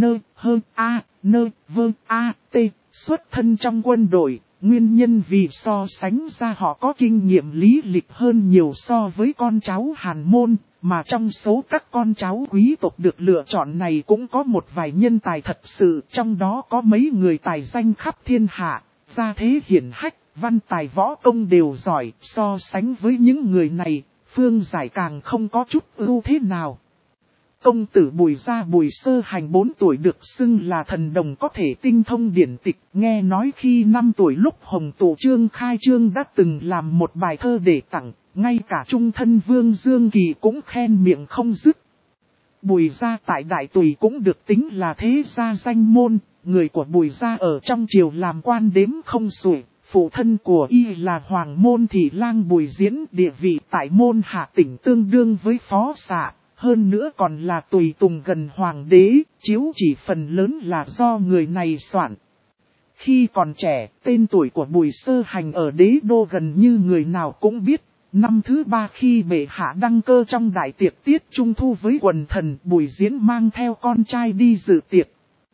xuất thân trong quân đội, nguyên nhân vì so sánh ra họ có kinh nghiệm lý lịch hơn nhiều so với con cháu Hàn Môn, mà trong số các con cháu quý tộc được lựa chọn này cũng có một vài nhân tài thật sự, trong đó có mấy người tài danh khắp thiên hạ, gia thế hiển hách, văn tài võ công đều giỏi, so sánh với những người này, Phương Giải càng không có chút ưu thế nào. Công tử Bùi Gia Bùi Sơ Hành 4 tuổi được xưng là thần đồng có thể tinh thông điển tịch, nghe nói khi 5 tuổi lúc Hồng Tổ Trương khai trương đã từng làm một bài thơ để tặng, ngay cả trung thân Vương Dương Kỳ cũng khen miệng không dứt. Bùi Gia tại Đại Tùy cũng được tính là thế gia danh môn, người của Bùi Gia ở trong triều làm quan đếm không xuể. Phụ thân của y là Hoàng Môn Thị Lang Bùi Diễn, địa vị tại môn hạ tỉnh tương đương với phó xạ, hơn nữa còn là tùy tùng gần hoàng đế, chiếu chỉ phần lớn là do người này soạn. Khi còn trẻ, tên tuổi của Bùi Sơ Hành ở đế đô gần như người nào cũng biết. Năm thứ 3 khi bệ hạ đăng cơ trong đại tiệc tiết trung thu với quần thần, Bùi Diễn mang theo con trai đi dự tiệc.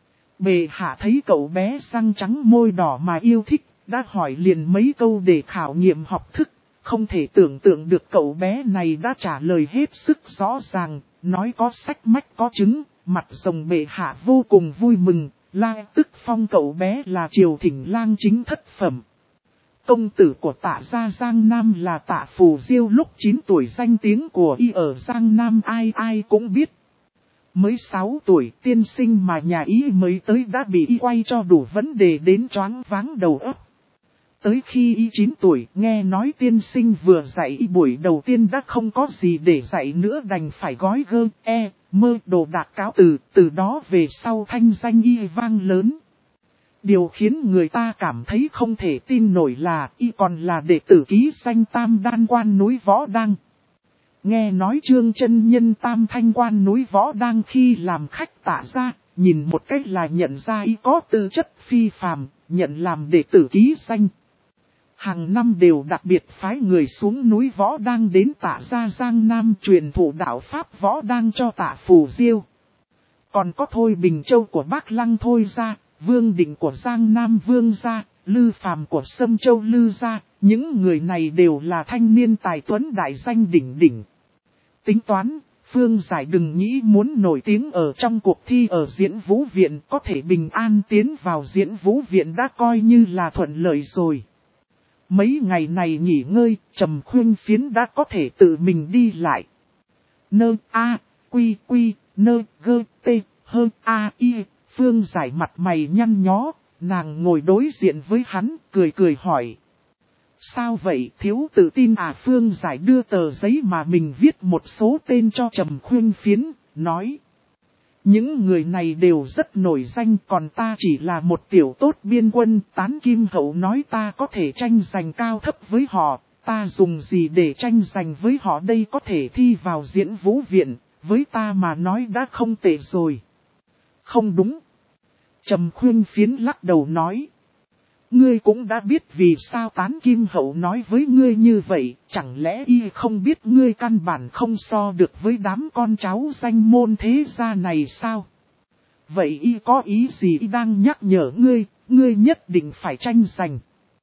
Bệ hạ thấy cậu bé răng trắng môi đỏ mà yêu thích, đã hỏi liền mấy câu để khảo nghiệm học thức, không thể tưởng tượng được cậu bé này đã trả lời hết sức rõ ràng, nói có sách mách có chứng, mặt rồng bệ hạ vô cùng vui mừng, la tức phong cậu bé là triều thỉnh lang chính thất phẩm. Công tử của Tạ gia Giang Nam là Tạ Phù Diêu lúc 9 tuổi, danh tiếng của y ở Giang Nam ai ai cũng biết. Mới 6 tuổi tiên sinh mà nhà y mới tới đã bị y quay cho đủ vấn đề đến choáng váng đầu óc. Tới khi y 9 tuổi, nghe nói tiên sinh vừa dạy y buổi đầu tiên đã không có gì để dạy nữa, đành phải gói đồ đạc cáo từ đó về sau thanh danh y vang lớn. Điều khiến người ta cảm thấy không thể tin nổi là y còn là đệ tử ký danh Tam Đan Quan núi Võ Đăng. Nghe nói Trương chân nhân Tam Thanh Quan núi Võ Đăng khi làm khách Tạ Gia, nhìn một cách là nhận ra y có tư chất phi phàm, nhận làm đệ tử ký danh. Hàng năm đều đặc biệt phái người xuống núi Võ Đăng đến Tạ Gia Giang Nam truyền thụ đạo Pháp Võ Đăng cho Tạ Phù Diêu. Còn có Thôi Bình Châu của Bắc Lăng Thôi Gia, Vương Định của Giang Nam Vương Gia, Lư Phàm của Sâm Châu Lư Gia, những người này đều là thanh niên tài tuấn đại danh đỉnh đỉnh. Tính toán, Phương Giải đừng nghĩ muốn nổi tiếng ở trong cuộc thi ở Diễn Vũ Viện, có thể bình an tiến vào Diễn Vũ Viện đã coi như là thuận lợi rồi. Mấy ngày này nghỉ ngơi, Trầm Khuyên Phiến đã có thể tự mình đi lại. Nơ A, Quy Quy, Nơ Gơ Tê, Hơ A I, Phương Giải mặt mày nhăn nhó, nàng ngồi đối diện với hắn, cười cười hỏi. Sao vậy, thiếu tự tin à? Phương Giải đưa tờ giấy mà mình viết một số tên cho Trầm Khuyên Phiến, nói. Những người này đều rất nổi danh, còn ta chỉ là một tiểu tốt biên quân. Tán Kim Hậu nói ta có thể tranh giành cao thấp với họ, ta dùng gì để tranh giành với họ đây? Có thể thi vào Diễn Vũ Viện, với ta mà nói đã không tệ rồi. Không đúng. Trầm Khuyên Phiến lắc đầu nói. Ngươi cũng đã biết vì sao Tán Kim Hậu nói với ngươi như vậy, chẳng lẽ y không biết ngươi căn bản không so được với đám con cháu danh môn thế gia này sao? Vậy y có ý gì y đang nhắc nhở ngươi nhất định phải tranh giành.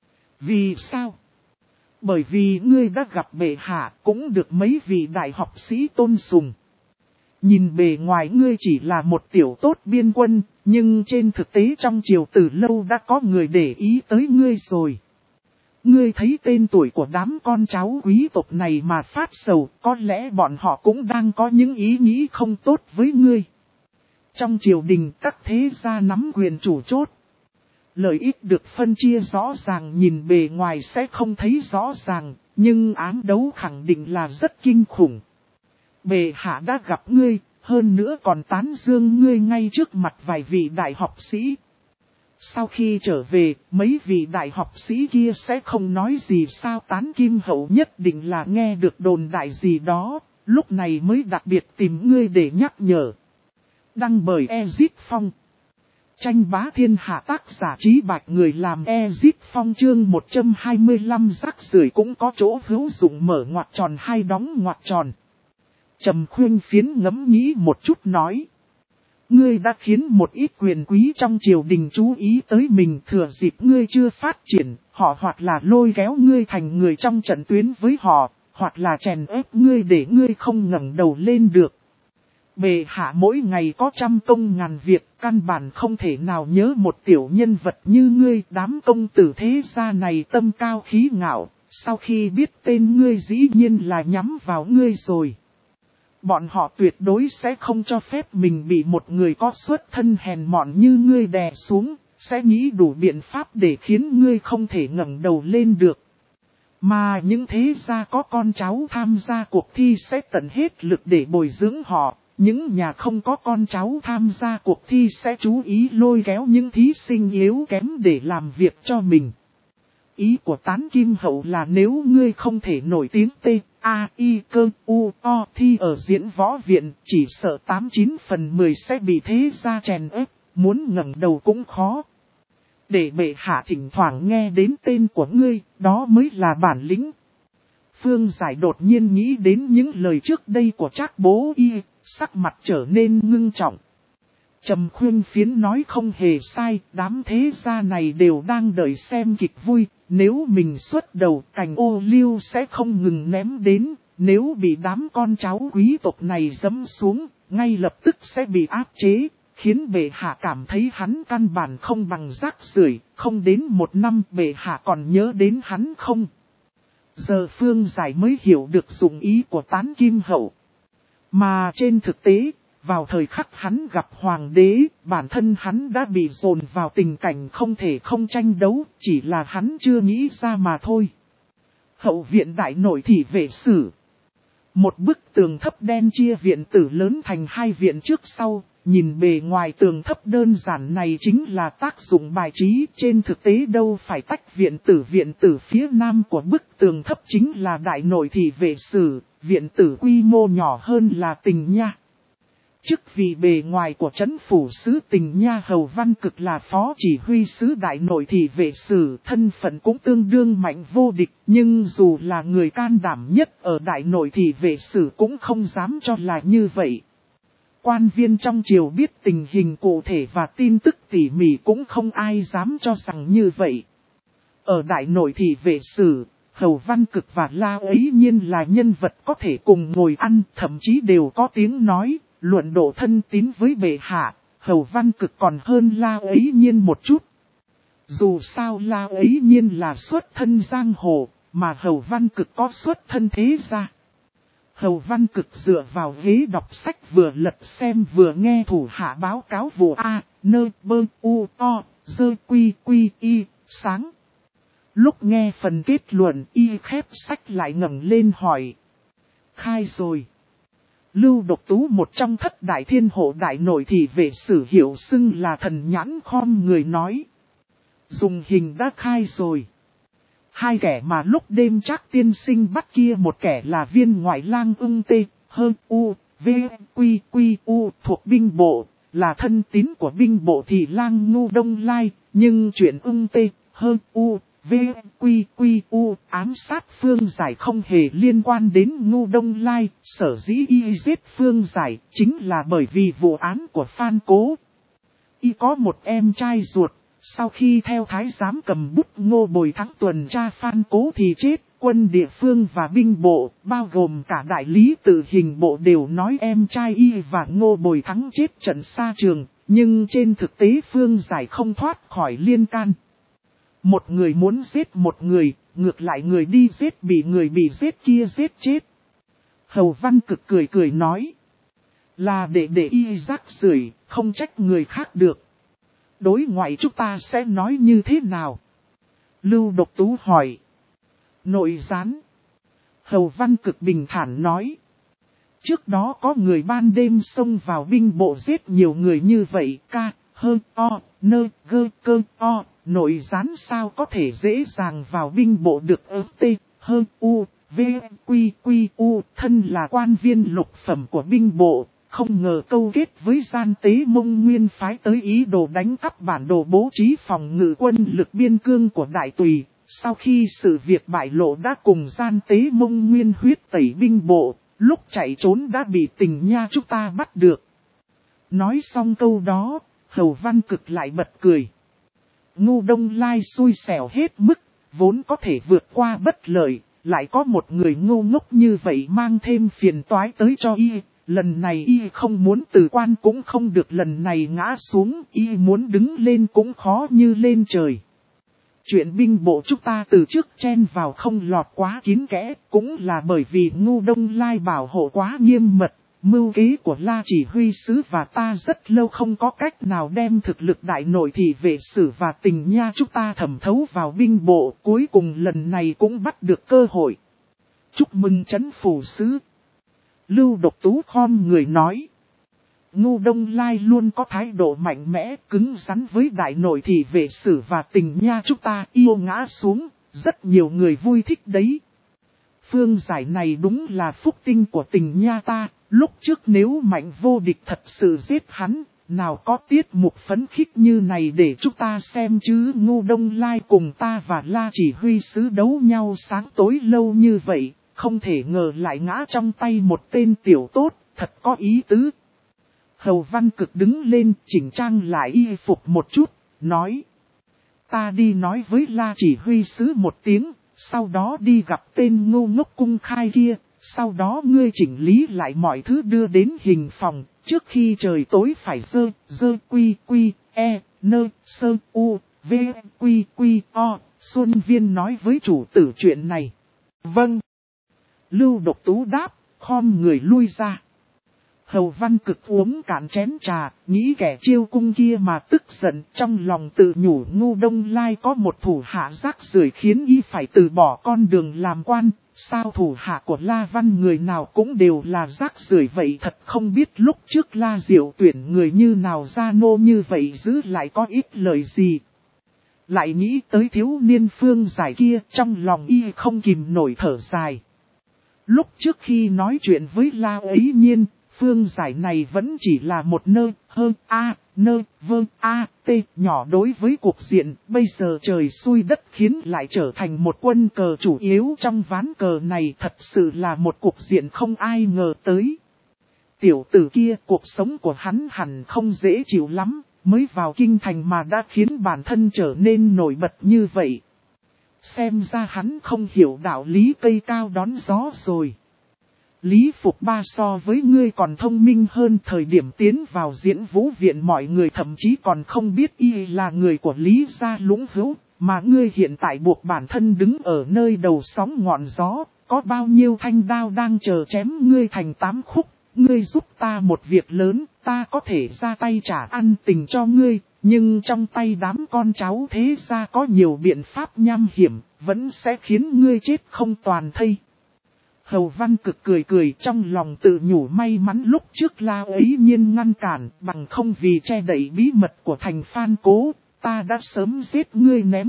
Vì sao? Bởi vì ngươi đã gặp bệ hạ, cũng được mấy vị đại học sĩ tôn sùng. Nhìn bề ngoài ngươi chỉ là một tiểu tốt biên quân, nhưng trên thực tế trong triều từ lâu đã có người để ý tới ngươi rồi. Ngươi thấy tên tuổi của đám con cháu quý tộc này mà phát sầu, có lẽ bọn họ cũng đang có những ý nghĩ không tốt với ngươi. Trong triều đình các thế gia nắm quyền chủ chốt. Lợi ích được phân chia rõ ràng, nhìn bề ngoài sẽ không thấy rõ ràng, nhưng ám đấu khẳng định là rất kinh khủng. Bệ hạ đã gặp ngươi, hơn nữa còn tán dương ngươi ngay trước mặt vài vị đại học sĩ. Sau khi trở về, mấy vị đại học sĩ kia sẽ không nói gì sao? Tán Kim Hậu nhất định là nghe được đồn đại gì đó, lúc này mới đặc biệt tìm ngươi để nhắc nhở. Đăng bởi Ezit Phong. Tranh bá thiên hạ, tác giả Trí Bạch, người làm Ezit Phong. Chương 125 rác rưởi cũng có chỗ hữu dụng, mở ngoặc tròn hay đóng ngoặc tròn. Trầm Khuyên Phiến ngẫm nghĩ một chút nói. Ngươi đã khiến một ít quyền quý trong triều đình chú ý tới mình, thừa dịp ngươi chưa phát triển, họ hoặc là lôi kéo ngươi thành người trong trận tuyến với họ, hoặc là chèn ép ngươi để ngươi không ngẩng đầu lên được. Bệ hạ mỗi ngày có trăm công ngàn việc, căn bản không thể nào nhớ một tiểu nhân vật như ngươi. Đám công tử thế gia này tâm cao khí ngạo, sau khi biết tên ngươi dĩ nhiên là nhắm vào ngươi rồi. Bọn họ tuyệt đối sẽ không cho phép mình bị một người có xuất thân hèn mọn như ngươi đè xuống, sẽ nghĩ đủ biện pháp để khiến ngươi không thể ngẩng đầu lên được. Mà những thế gia có con cháu tham gia cuộc thi sẽ tận hết lực để bồi dưỡng họ, những nhà không có con cháu tham gia cuộc thi sẽ chú ý lôi kéo những thí sinh yếu kém để làm việc cho mình. Ý của Tán Kim Hậu là nếu ngươi không thể nổi tiếng T.A.I.C.U.O. thi ở Diễn Võ Viện, chỉ sợ 89 phần 10 sẽ bị thế gia chèn ép, muốn ngẩng đầu cũng khó. Để bệ hạ thỉnh thoảng nghe đến tên của ngươi, đó mới là bản lĩnh. Phương Giải đột nhiên nghĩ đến những lời trước đây của Trác Bố Y, sắc mặt trở nên ngưng trọng. Trầm Khuyên Phiến nói không hề sai, đám thế gia này đều đang đợi xem kịch vui, nếu mình xuất đầu cành ô liu sẽ không ngừng ném đến, nếu bị đám con cháu quý tộc này giẫm xuống, ngay lập tức sẽ bị áp chế, khiến bệ hạ cảm thấy hắn căn bản không bằng rác rưởi, không đến một năm bệ hạ còn nhớ đến hắn không. Giờ Phương Giải mới hiểu được dụng ý của Tán Kim Hậu. Mà trên thực tế, vào thời khắc hắn gặp hoàng đế, bản thân hắn đã bị dồn vào tình cảnh không thể không tranh đấu, chỉ là hắn chưa nghĩ ra mà thôi. Hậu viện đại nội thị vệ sử. Một bức tường thấp đen chia viện tử lớn thành hai viện trước sau, nhìn bề ngoài tường thấp đơn giản này chính là tác dụng bài trí, trên thực tế đâu phải tách viện tử phía nam của bức tường thấp chính là đại nội thị vệ sử, viện tử quy mô nhỏ hơn là Tình Nha. Chức vị bề ngoài của trấn phủ sứ Tình Nha Hầu Văn Cực là phó chỉ huy sứ đại nội thị vệ sử, thân phận cũng tương đương mạnh vô địch, nhưng dù là người can đảm nhất ở đại nội thị vệ sử cũng không dám cho là như vậy. Quan viên trong triều biết tình hình cụ thể và tin tức tỉ mỉ cũng không ai dám cho rằng như vậy. Ở đại nội thị vệ sử, Hầu Văn Cực và La Ấy Nhiên là nhân vật có thể cùng ngồi ăn, thậm chí đều có tiếng nói, luận độ thân tín với bệ hạ, Hầu Văn Cực còn hơn La Ấy Nhiên một chút. Dù sao La Ấy Nhiên là xuất thân giang hồ, mà Hầu Văn Cực có xuất thân thế gia. Hầu Văn Cực dựa vào ghế đọc sách vừa lật xem vừa nghe thủ hạ báo cáo vụ A, nơ bơ u o, dơ quy quy y, sáng. Lúc nghe phần kết luận y khép sách lại ngẩng lên hỏi. Khai rồi. Lưu Độc Tú một trong thất đại thiên hộ đại nội thị vệ sử hiệu xưng là thần nhãn khom người nói. Dùng hình đã khai rồi. Hai kẻ mà lúc đêm Trác tiên sinh bắt kia, một kẻ là viên ngoại lang ưng tê, hơn u, v, quy quy u thuộc binh bộ, là thân tín của binh bộ thị lang Ngô Đông Lai, nhưng chuyện ưng tê, hơn u, v, quy quy u ám sát Phương Giải không hề liên quan đến Ngô Đông Lai, sở dĩ y giết Phương Giải chính là bởi vì vụ án của Phan Cố. Y có một em trai ruột. Sau khi theo thái giám cầm bút Ngô Bồi Thắng tuần tra Phan Cố thì chết, quân địa phương và binh bộ, bao gồm cả đại lý tự hình bộ đều nói em trai y và Ngô Bồi Thắng chết trận xa trường, nhưng trên thực tế Phương Giải không thoát khỏi liên can. Một người muốn giết một người, ngược lại người đi giết bị người bị giết kia giết chết. Hầu Văn Cực cười nói, là để y rác rưởi, không trách người khác được. Đối ngoại chúng ta sẽ nói như thế nào? Lưu Độc Tú hỏi. Nội gián. Hầu Văn Cực bình thản nói. Trước đó có người ban đêm xông vào binh bộ giết nhiều người như vậy, ca, hơ, o, nơ, gơ, cơ, o, nội gián sao có thể dễ dàng vào binh bộ được ớt tê, hơ, u, v, quy, quy, u, thân là quan viên lục phẩm của binh bộ. Không ngờ câu kết với gian tế Mông Nguyên phái tới ý đồ đánh cắp bản đồ bố trí phòng ngự quân lực biên cương của Đại Tùy. Sau khi sự việc bại lộ đã cùng gian tế Mông Nguyên huyết tẩy binh bộ, lúc chạy trốn đã bị Tình Nha chúng ta bắt được. Nói xong câu đó, Hầu Văn Cực lại bật cười. Ngô Đông Lai xui xẻo hết mức, vốn có thể vượt qua bất lợi, lại có một người ngu ngốc như vậy mang thêm phiền toái tới cho y. Lần này y không muốn từ quan cũng không được, lần này ngã xuống y muốn đứng lên cũng khó như lên trời. Chuyện binh bộ chúng ta từ trước chen vào không lọt quá kín kẽ, cũng là bởi vì Ngô Đông Lai bảo hộ quá nghiêm mật. Mưu kế của La chỉ huy sứ và ta rất lâu không có cách nào đem thực lực đại nội thị vệ sử và Tình Nha chúng ta thẩm thấu vào binh bộ, cuối cùng lần này cũng bắt được cơ hội. Chúc mừng trấn phủ sứ. Lưu Độc Tú khom người nói. Ngô Đông Lai luôn có thái độ mạnh mẽ, cứng rắn với đại nội thị vệ sử và Tình Nha chúng ta, yêu ngã xuống, rất nhiều người vui thích đấy. Phương Giải này đúng là phúc tinh của Tình Nha ta, lúc trước nếu mạnh vô địch thật sự giết hắn, nào có tiết mục phấn khích như này để chúng ta xem chứ. Ngô Đông Lai cùng ta và La chỉ huy sứ đấu nhau sáng tối lâu như vậy. Không thể ngờ lại ngã trong tay một tên tiểu tốt, thật có ý tứ. Hầu Văn Cực đứng lên chỉnh trang lại y phục một chút, nói. Ta đi nói với La chỉ huy sứ một tiếng, sau đó đi gặp tên ngô ngốc cung khai kia, sau đó ngươi chỉnh lý lại mọi thứ đưa đến hình phòng, trước khi trời tối phải dơ quy quy, e, nơ, sơ, u, v, quy quy, o. Xuân Viên nói với chủ tử chuyện này. Vâng. Lưu Độc Tú đáp, khom người lui ra. Hầu Văn Cực uống cạn chén trà, nghĩ kẻ chiêu cung kia mà tức giận, trong lòng tự nhủ Ngô Đông Lai có một thủ hạ rác rưởi khiến y phải từ bỏ con đường làm quan, sao thủ hạ của La Văn người nào cũng đều là rác rưởi vậy, thật không biết lúc trước La Diệu tuyển người như nào ra nô như vậy giữ lại có ít lời gì. Lại nghĩ tới thiếu niên Phương Giải kia, trong lòng y không kìm nổi thở dài. Lúc trước khi nói chuyện với La ấy nhiên, Phương Giải này vẫn chỉ là một t nhỏ đối với cuộc diện, bây giờ trời xui đất khiến lại trở thành một quân cờ chủ yếu trong ván cờ này, thật sự là một cuộc diện không ai ngờ tới. Tiểu tử kia, cuộc sống của hắn hẳn không dễ chịu lắm, mới vào kinh thành mà đã khiến bản thân trở nên nổi bật như vậy. Xem ra hắn không hiểu đạo lý cây cao đón gió rồi. Lý Phục Ba so với ngươi còn thông minh hơn, thời điểm tiến vào Diễn Vũ viện mọi người thậm chí còn không biết y là người của Lý gia Lũng Hữu, mà ngươi hiện tại buộc bản thân đứng ở nơi đầu sóng ngọn gió, có bao nhiêu thanh đao đang chờ chém ngươi thành 8 khúc, ngươi giúp ta một việc lớn, ta có thể ra tay trả ăn tình cho ngươi, nhưng trong tay đám con cháu thế gia có nhiều biện pháp nham hiểm, vẫn sẽ khiến ngươi chết không toàn thây. Hầu Văn Cực cười cười, trong lòng tự nhủ may mắn lúc trước La ấy nhiên ngăn cản, bằng không vì che đậy bí mật của thành Phan Cố, ta đã sớm giết ngươi ném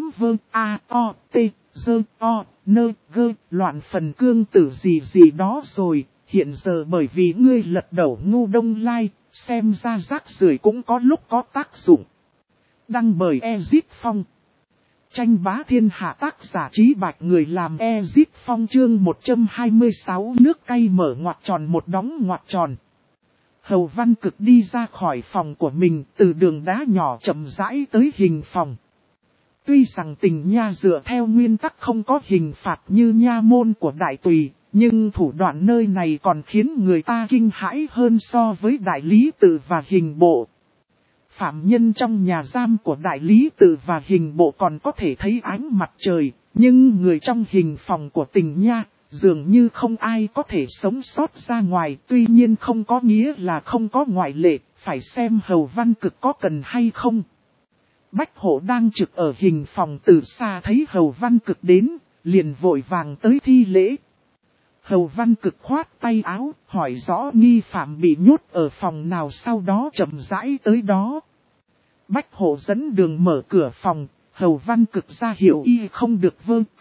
loạn phần cương tử gì đó rồi, hiện giờ bởi vì ngươi lật đổ Ngô Đông Lai, xem ra rác rưởi cũng có lúc có tác dụng. Đăng bởi Ezit Phong. Tranh bá thiên hạ, tác giả Trí Bạch, người làm Ezit Phong, chương 126, nước cay mở ngoặc tròn một đóng ngoặc tròn. Hầu Văn Cực đi ra khỏi phòng của mình, từ đường đá nhỏ chậm rãi tới hình phòng. Tuy rằng Tình Nha dựa theo nguyên tắc không có hình phạt như nha môn của Đại Tùy, nhưng thủ đoạn nơi này còn khiến người ta kinh hãi hơn so với Đại Lý Tự và hình bộ. Phạm nhân trong nhà giam của Đại Lý Tự và hình bộ còn có thể thấy ánh mặt trời, nhưng người trong hình phòng của Tình Nha, dường như không ai có thể sống sót ra ngoài, tuy nhiên không có nghĩa là không có ngoại lệ, phải xem Hầu Văn Cực có cần hay không. Bách Hộ đang trực ở hình phòng từ xa thấy Hầu Văn Cực đến, liền vội vàng tới thi lễ. Hầu Văn Cực khoát tay áo, hỏi rõ nghi phạm bị nhốt ở phòng nào, sau đó chậm rãi tới đó. Bách Hộ dẫn đường mở cửa phòng, Hầu Văn Cực ra hiệu y không được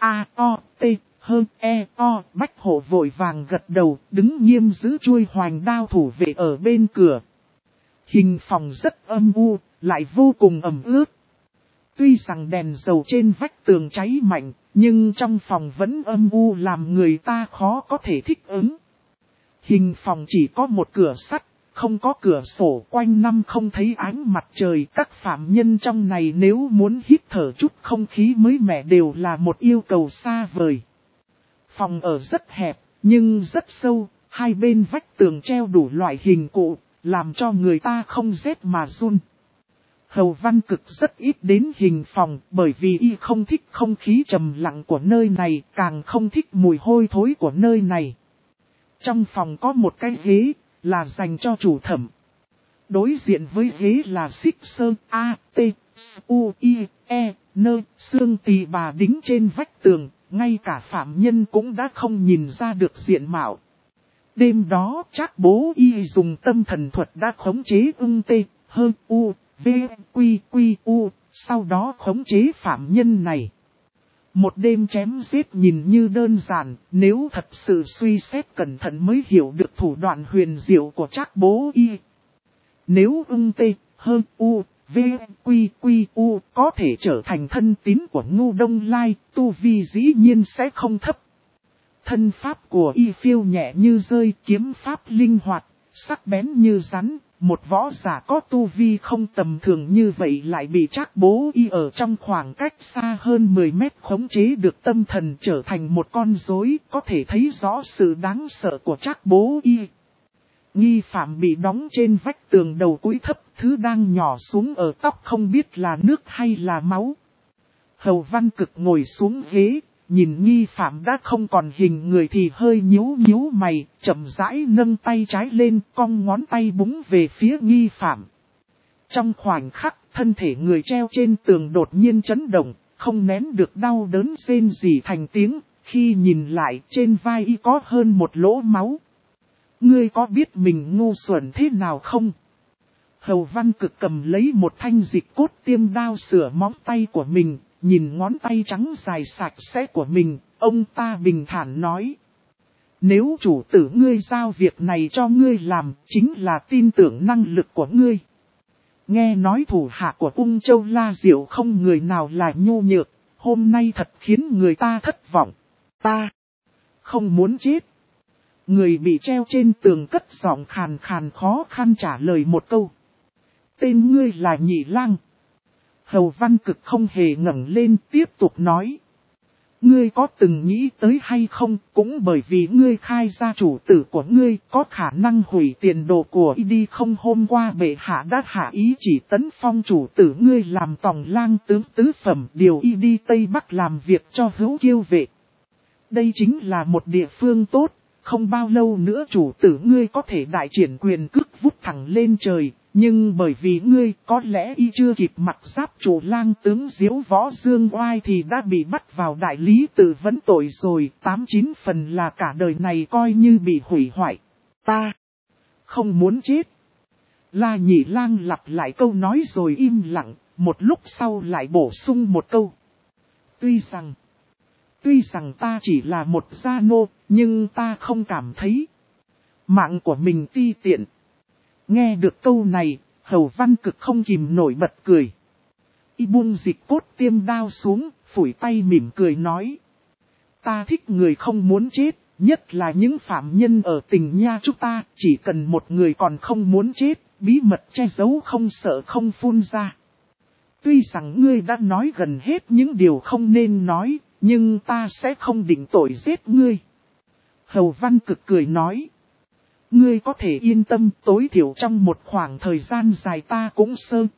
Bách Hộ vội vàng gật đầu, đứng nghiêm giữ chuôi hoành đao thủ vệ ở bên cửa. Hình phòng rất âm u, lại vô cùng ẩm ướt. Tuy rằng đèn dầu trên vách tường cháy mạnh, nhưng trong phòng vẫn âm u làm người ta khó có thể thích ứng. Hình phòng chỉ có một cửa sắt, không có cửa sổ, quanh năm không thấy ánh mặt trời. Các phạm nhân trong này nếu muốn hít thở chút không khí mới mẻ đều là một yêu cầu xa vời. Phòng ở rất hẹp, nhưng rất sâu, hai bên vách tường treo đủ loại hình cụ, làm cho người ta không rét mà run. Hầu Văn Cực rất ít đến hình phòng, bởi vì y không thích không khí trầm lặng của nơi này, càng không thích mùi hôi thối của nơi này. Trong phòng có một cái ghế, là dành cho chủ thẩm. Đối diện với ghế là xích sơ xương tỳ bà đính trên vách tường, ngay cả phạm nhân cũng đã không nhìn ra được diện mạo. Đêm đó Trác Bố Y dùng tâm thần thuật đã khống chế sau đó khống chế phạm nhân này. Một đêm chém giết nhìn như đơn giản, nếu thật sự suy xét cẩn thận mới hiểu được thủ đoạn huyền diệu của Trác Bố Y. Nếu có thể trở thành thân tín của Ngô Đông Lai, tu vi dĩ nhiên sẽ không thấp. Thân pháp của y phiêu nhẹ như rơi, kiếm pháp linh hoạt, sắc bén như rắn. Một võ giả có tu vi không tầm thường như vậy lại bị Trác Bố Y ở trong khoảng cách xa hơn 10 mét khống chế được tâm thần, trở thành một con rối, có thể thấy rõ sự đáng sợ của Trác Bố Y. Nghi phạm bị đóng trên vách tường, đầu cúi thấp, thứ đang nhỏ xuống ở tóc không biết là nước hay là máu. Hầu Văn Cực ngồi xuống ghế, nhìn nghi phạm đã không còn hình người thì hơi nhíu nhíu mày, chậm rãi nâng tay trái lên, cong ngón tay búng về phía nghi phạm. Trong khoảnh khắc, thân thể người treo trên tường đột nhiên chấn động, không nén được đau đớn rên rỉ thành tiếng, khi nhìn lại trên vai y có hơn một lỗ máu. Ngươi có biết mình ngu xuẩn thế nào không? Hầu Văn Cực cầm lấy một thanh dịch cốt tiêm đao sửa móng tay của mình, nhìn ngón tay trắng dài sạch sẽ của mình, ông ta bình thản nói. Nếu chủ tử ngươi giao việc này cho ngươi làm, chính là tin tưởng năng lực của ngươi. Nghe nói thủ hạ của Ung Châu La Diệu không người nào là nhu nhược, hôm nay thật khiến người ta thất vọng. Ta không muốn chết. Người bị treo trên tường cất giọng khàn khàn khó khăn trả lời một câu. Tên ngươi là Nhị Lang. Hầu Văn Cực không hề ngẩng lên tiếp tục nói. Ngươi có từng nghĩ tới hay không, cũng bởi vì ngươi khai ra chủ tử của ngươi có khả năng hủy tiền đồ của y đi không, hôm qua bệ hạ đã hạ ý chỉ tấn phong chủ tử ngươi làm tòng lang tướng tứ phẩm, điều y đi Tây Bắc làm việc cho Hữu Kiêu vệ. Đây chính là một địa phương tốt, không bao lâu nữa chủ tử ngươi có thể đại triển quyền cước vút thẳng lên trời. Nhưng bởi vì ngươi có lẽ y chưa kịp mặc giáp chủ lang tướng Diếu Võ Dương Oai thì đã bị bắt vào đại lý tự vấn tội rồi, 89 phần là cả đời này coi như bị hủy hoại. Ta không muốn chết. La Nhị Lang lặp lại câu nói rồi im lặng, một lúc sau lại bổ sung một câu. Tuy rằng ta chỉ là một gia nô, nhưng ta không cảm thấy mạng của mình ti tiện. Nghe được câu này, Hầu Văn Cực không kìm nổi bật cười. Y buông dịch cốt tiêm đao xuống, phủi tay mỉm cười nói. Ta thích người không muốn chết, nhất là những phạm nhân ở tỉnh nha chúng ta, chỉ cần một người còn không muốn chết, bí mật che giấu không sợ không phun ra. Tuy rằng ngươi đã nói gần hết những điều không nên nói, nhưng ta sẽ không định tội giết ngươi. Hầu Văn Cực cười nói. Ngươi có thể yên tâm, tối thiểu trong một khoảng thời gian dài ta cũng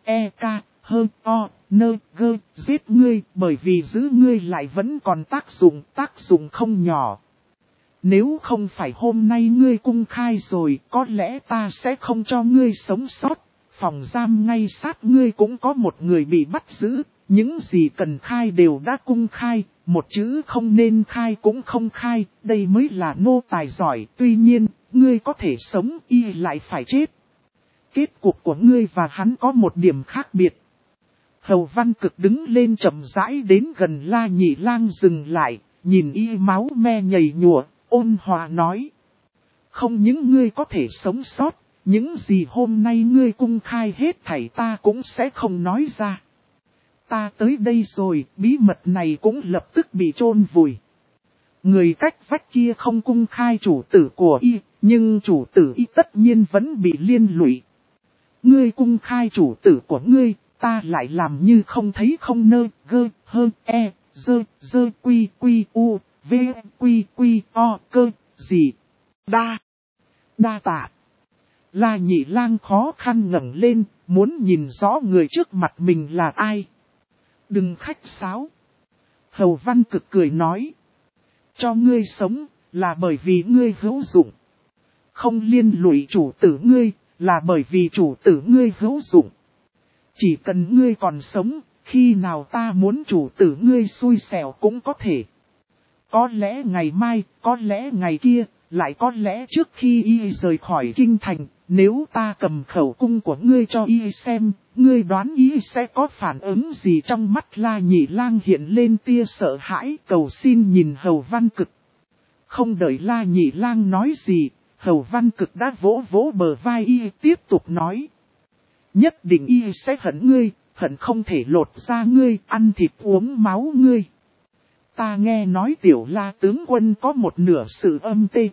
giết ngươi, bởi vì giữ ngươi lại vẫn còn tác dụng không nhỏ. Nếu không phải hôm nay ngươi cung khai rồi, có lẽ ta sẽ không cho ngươi sống sót. Phòng giam ngay sát ngươi cũng có một người bị bắt giữ, những gì cần khai đều đã cung khai, một chữ không nên khai cũng không khai, đây mới là nô tài giỏi. Tuy nhiên, ngươi có thể sống, y lại phải chết. Kết cục của ngươi và hắn có một điểm khác biệt. Hầu Văn Cực đứng lên chậm rãi đến gần La Nhị Lang dừng lại, nhìn y máu me nhầy nhụa, ôn hòa nói. Không những ngươi có thể sống sót, những gì hôm nay ngươi cung khai hết thảy ta cũng sẽ không nói ra. Ta tới đây rồi, bí mật này cũng lập tức bị chôn vùi. Người cách vách kia không cung khai chủ tử của y, nhưng chủ tử y tất nhiên vẫn bị liên lụy. Ngươi cung khai chủ tử của ngươi, ta lại làm như không thấy không nơ, gơ, hơ, e, dơ, quy, u, v, quy, o, cơ, gì. Đa tạ. La Nhị Lang khó khăn ngẩng lên, muốn nhìn rõ người trước mặt mình là ai. Đừng khách sáo. Hầu Văn Cực cười nói. Cho ngươi sống, là bởi vì ngươi hữu dụng. Không liên lụy chủ tử ngươi, là bởi vì chủ tử ngươi hữu dụng. Chỉ cần ngươi còn sống, khi nào ta muốn chủ tử ngươi xui xẻo cũng có thể. Có lẽ ngày mai, có lẽ ngày kia, lại có lẽ trước khi y rời khỏi kinh thành, nếu ta cầm khẩu cung của ngươi cho y xem, ngươi đoán y sẽ có phản ứng gì? Trong mắt La Nhị Lang hiện lên tia sợ hãi, cầu xin nhìn Hầu Văn Cực. Không đợi La Nhị Lang nói gì, Hầu Văn Cực đã vỗ vỗ bờ vai y tiếp tục nói. Nhất định y sẽ hận ngươi, hận không thể lột ra ngươi, ăn thịt uống máu ngươi. Ta nghe nói Tiểu La tướng quân có một nửa sự âm tê,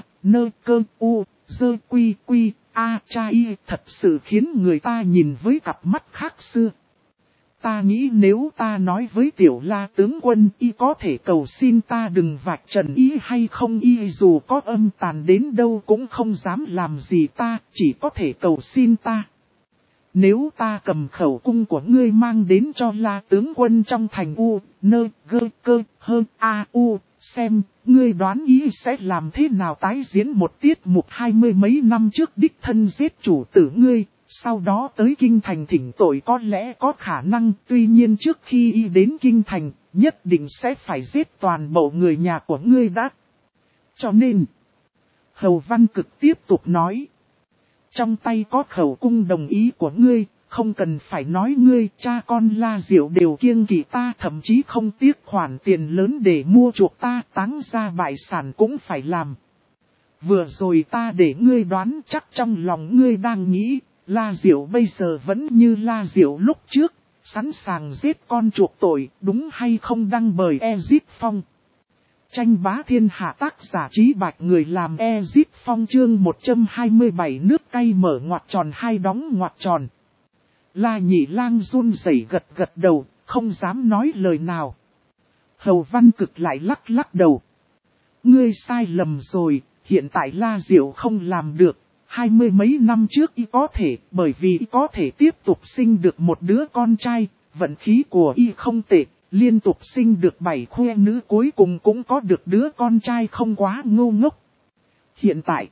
cha y thật sự khiến người ta nhìn với cặp mắt khác xưa. Ta nghĩ nếu ta nói với Tiểu La tướng quân y có thể cầu xin ta đừng vạch trần y hay không, y dù có âm tàn đến đâu cũng không dám làm gì ta, chỉ có thể cầu xin ta. Nếu ta cầm khẩu cung của ngươi mang đến cho La tướng quân trong thành U, Nơ, Gơ, Cơ, Hơn, A, U, xem, ngươi đoán ý sẽ làm thế nào tái diễn một tiết mục 20 mấy năm trước đích thân giết chủ tử ngươi, sau đó tới kinh thành thỉnh tội có lẽ có khả năng, tuy nhiên trước khi y đến kinh thành, nhất định sẽ phải giết toàn bộ người nhà của ngươi đã. Cho nên, Hầu Văn Cực tiếp tục nói, trong tay có khẩu cung đồng ý của ngươi, không cần phải nói ngươi, cha con La Diệu đều kiêng kỵ ta, thậm chí không tiếc khoản tiền lớn để mua chuộc ta, táng ra bại sản cũng phải làm. Vừa rồi ta để ngươi đoán, chắc trong lòng ngươi đang nghĩ, La Diệu bây giờ vẫn như La Diệu lúc trước, sẵn sàng giết con chuộc tội, đúng hay không? Đăng bởi Ezip Phong. Tranh bá thiên hạ, tác giả Trí Bạch, người làm Ezip Phong. Chương 127, nước cay mở ngoặc tròn hai đóng ngoặc tròn. La Nhị Lang run rẩy gật gật đầu, không dám nói lời nào. Hầu Văn Cực lại lắc lắc đầu. Ngươi sai lầm rồi, hiện tại La Diệu không làm được. 20 mấy năm trước y có thể, bởi vì y có thể tiếp tục sinh được một đứa con trai, vận khí của y không tệ, liên tục sinh được 7 khoe nữ, cuối cùng cũng có được đứa con trai không quá ngu ngốc. Hiện tại,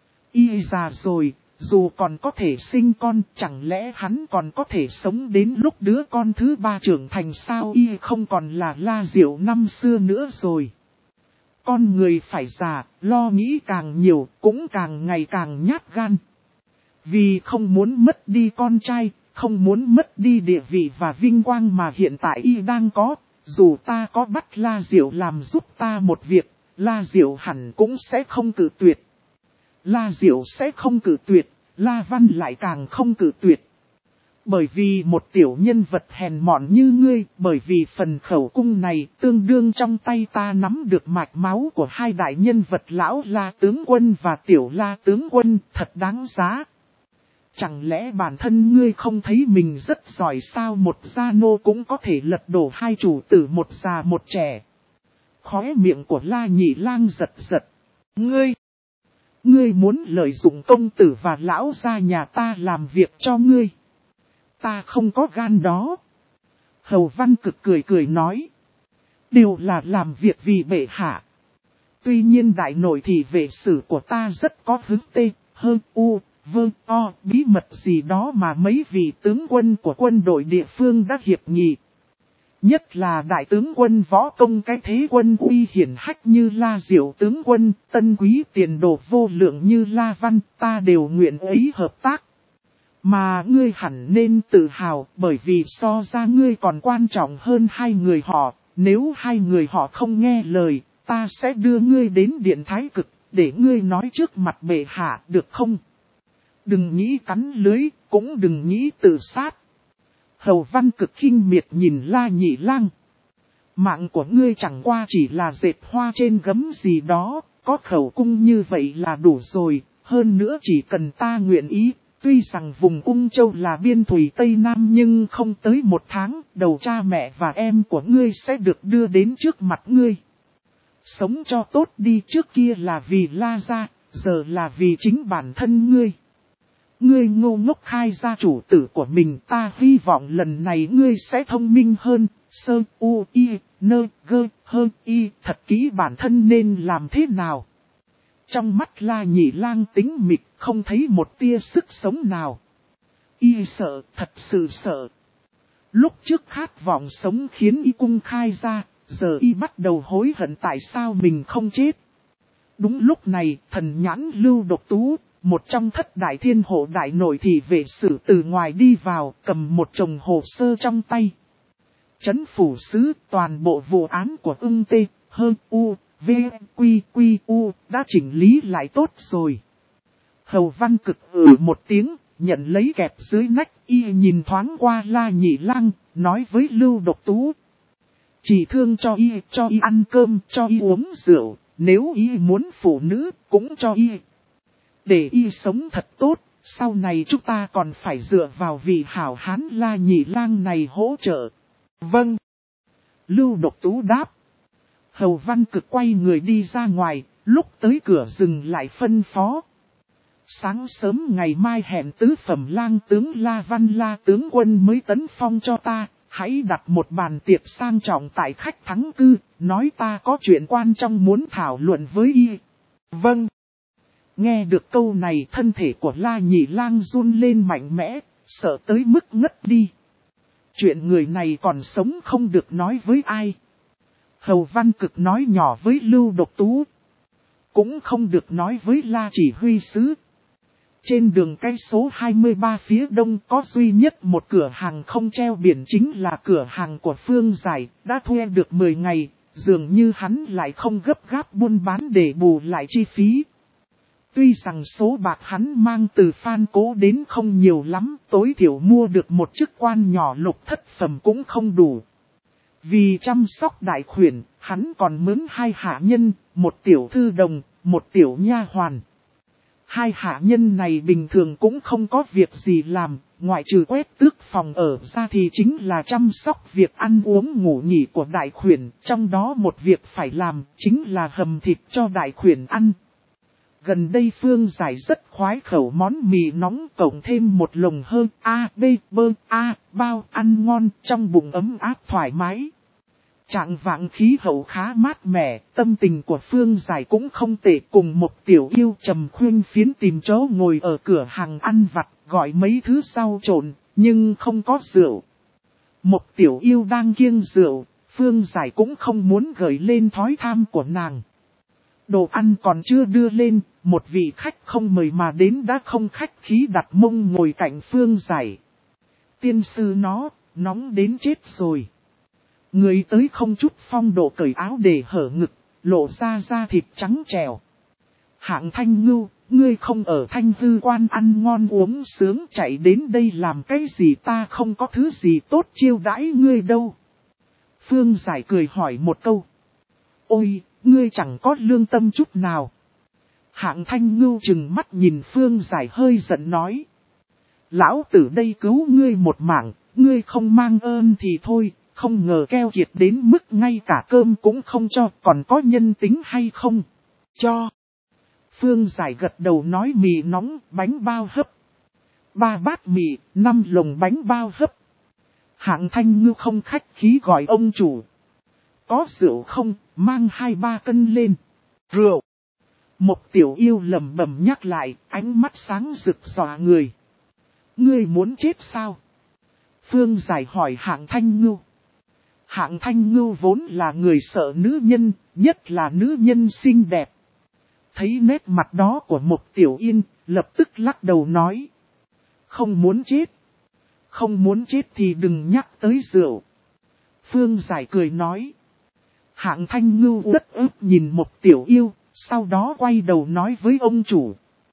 y già rồi, dù còn có thể sinh con, chẳng lẽ hắn còn có thể sống đến lúc đứa con thứ 3 trưởng thành sao? Y không còn là La Diệu năm xưa nữa rồi. Con người phải già, lo nghĩ càng nhiều, cũng càng ngày càng nhát gan. Vì không muốn mất đi con trai, không muốn mất đi địa vị và vinh quang mà hiện tại y đang có, dù ta có bắt La Diệu làm giúp ta một việc, La Diệu hẳn cũng sẽ không cự tuyệt. La Diệu sẽ không cự tuyệt, La Văn lại càng không cự tuyệt. Bởi vì một tiểu nhân vật hèn mọn như ngươi, bởi vì phần khẩu cung này tương đương trong tay ta nắm được mạch máu của hai đại nhân vật lão La tướng quân và tiểu La tướng quân, thật đáng giá. Chẳng lẽ bản thân ngươi không thấy mình rất giỏi sao? Một gia nô cũng có thể lật đổ hai chủ tử, một già một trẻ. Khóe miệng của La Nhị Lang giật giật. Ngươi muốn lợi dụng công tử và lão gia nhà ta làm việc cho ngươi. Ta không có gan đó. Hầu Văn Cực cười cười nói. Đều là làm việc vì bệ hạ. Tuy nhiên đại nội thị vệ sử của ta rất có hứng tê, hơn u, vơ, o, bí mật gì đó mà mấy vị tướng quân của quân đội địa phương đã hiệp nghị. Nhất là đại tướng quân võ công cái thế quân uy hiển hách như La Diệu tướng quân, tân quý tiền đồ vô lượng như La Văn, ta đều nguyện ấy hợp tác. Mà ngươi hẳn nên tự hào, bởi vì so ra ngươi còn quan trọng hơn hai người họ, nếu hai người họ không nghe lời, ta sẽ đưa ngươi đến Điện Thái Cực, để ngươi nói trước mặt bệ hạ, được không? Đừng nghĩ cắn lưới, cũng đừng nghĩ tự sát. Hầu Văn Cực khinh miệt nhìn La Nhị Lang. Mạng của ngươi chẳng qua chỉ là dệt hoa trên gấm gì đó, có khẩu cung như vậy là đủ rồi, hơn nữa chỉ cần ta nguyện ý. Tuy rằng vùng Ung Châu là biên thủy Tây Nam nhưng không tới 1 tháng, đầu cha mẹ và em của ngươi sẽ được đưa đến trước mặt ngươi. Sống cho tốt đi, trước kia là vì La gia, giờ là vì chính bản thân ngươi. Ngươi ngô ngốc khai ra chủ tử của mình, ta hy vọng lần này ngươi sẽ thông minh hơn, sơ u y, nơ gơ hơn y, thật kỹ bản thân nên làm thế nào. Trong mắt La Nhị Lang tính mịch, không thấy một tia sức sống nào. Y sợ, thật sự sợ. Lúc trước khát vọng sống khiến y cung khai ra, giờ y bắt đầu hối hận tại sao mình không chết. Đúng lúc này, thần nhãn Lưu Độc Tú, một trong thất đại thiên hộ đại nội thị vệ sử từ ngoài đi vào, cầm một chồng hồ sơ trong tay. Trấn phủ sứ, toàn bộ vụ án của Ưng Tê, Hơn U, V, Quy, Quy, U, đã chỉnh lý lại tốt rồi. Hầu Văn Cực một tiếng, nhận lấy kẹp dưới nách, y nhìn thoáng qua La Nhị Lang, nói với Lưu Độc Tú. Chỉ thương cho y ăn cơm, cho y uống rượu, nếu y muốn phụ nữ, cũng cho y. Để y sống thật tốt, sau này chúng ta còn phải dựa vào vị hảo hán La Nhị Lang này hỗ trợ. Vâng. Lưu Độc Tú đáp. Hầu Văn Cực quay người đi ra ngoài, lúc tới cửa dừng lại phân phó. Sáng sớm ngày mai hẹn tứ phẩm lang tướng La Văn La tướng quân mới tấn phong cho ta, hãy đặt một bàn tiệc sang trọng tại khách thắng cư, nói ta có chuyện quan trọng muốn thảo luận với y. Vâng. Nghe được câu này thân thể của La Nhị Lang run lên mạnh mẽ, sợ tới mức ngất đi. Chuyện người này còn sống không được nói với ai. Hầu Văn Cực nói nhỏ với Lưu Độc Tú. Cũng không được nói với La Chỉ Huy Sứ. Trên đường cây số 23 phía đông có duy nhất một cửa hàng không treo biển, chính là cửa hàng của Phương Giải, đã thuê được 10 ngày, dường như hắn lại không gấp gáp buôn bán để bù lại chi phí. Tuy rằng số bạc hắn mang từ Phan Cố đến không nhiều lắm, tối thiểu mua được một chức quan nhỏ lục thất phẩm cũng không đủ. Vì chăm sóc đại khuyển, hắn còn mướn 2 hạ nhân, một tiểu thư đồng, một tiểu nha hoàn. 2 hạ nhân này bình thường cũng không có việc gì làm, ngoại trừ quét tước phòng ở ra thì chính là chăm sóc việc ăn uống ngủ nghỉ của đại khuyển, trong đó một việc phải làm chính là hầm thịt cho đại khuyển ăn. Gần đây Phương Giải rất khoái khẩu món mì nóng cộng thêm một lồng hơn bao ăn ngon, trong bụng ấm áp thoải mái. Trạng vạng khí hậu khá mát mẻ, tâm tình của Phương Giải cũng không tệ, cùng một tiểu yêu trầm khuyên phiến tìm chỗ ngồi ở cửa hàng ăn vặt, gọi mấy thứ rau trộn, nhưng không có rượu. Một tiểu yêu đang kiêng rượu, Phương Giải cũng không muốn gợi lên thói tham của nàng. Đồ ăn còn chưa đưa lên, một vị khách không mời mà đến đã không khách khí đặt mông ngồi cạnh Phương Giải. Tiên sư nó, nóng đến chết rồi. Người tới không chút phong độ cởi áo để hở ngực, lộ ra da thịt trắng trẻo. Hạng Thanh Ngưu, ngươi không ở Thanh Hư Quan ăn ngon uống sướng, chạy đến đây làm cái gì? Ta không có thứ gì tốt chiêu đãi ngươi đâu. Phương Giải cười hỏi một câu. Ôi, ngươi chẳng có lương tâm chút nào. Hạng Thanh Ngưu trừng mắt nhìn Phương Giải hơi giận nói. Lão tử đây cứu ngươi một mạng, ngươi không mang ơn thì thôi, không ngờ keo kiệt đến mức ngay cả cơm cũng không cho, còn có nhân tính hay không? Cho. Phương Giải gật đầu nói mì nóng, bánh bao hấp. 3 bát mì, 5 lồng bánh bao hấp. Hạng Thanh Ngưu không khách khí gọi ông chủ. Có rượu không, mang 2-3 cân lên. Rượu. Một tiểu yêu lẩm bẩm nhắc lại, ánh mắt sáng rực dọa người. Ngươi muốn chết sao? Phương Giải hỏi Hạng Thanh Ngưu. Hạng Thanh Ngưu vốn là người sợ nữ nhân, nhất là nữ nhân xinh đẹp. Thấy nét mặt đó của một tiểu yên, lập tức lắc đầu nói. Không muốn chết. Không muốn chết thì đừng nhắc tới rượu. Phương Giải cười nói. Hạng Thanh Ngưu rất ức nhìn một tiểu yêu, sau đó quay đầu nói với ông chủ.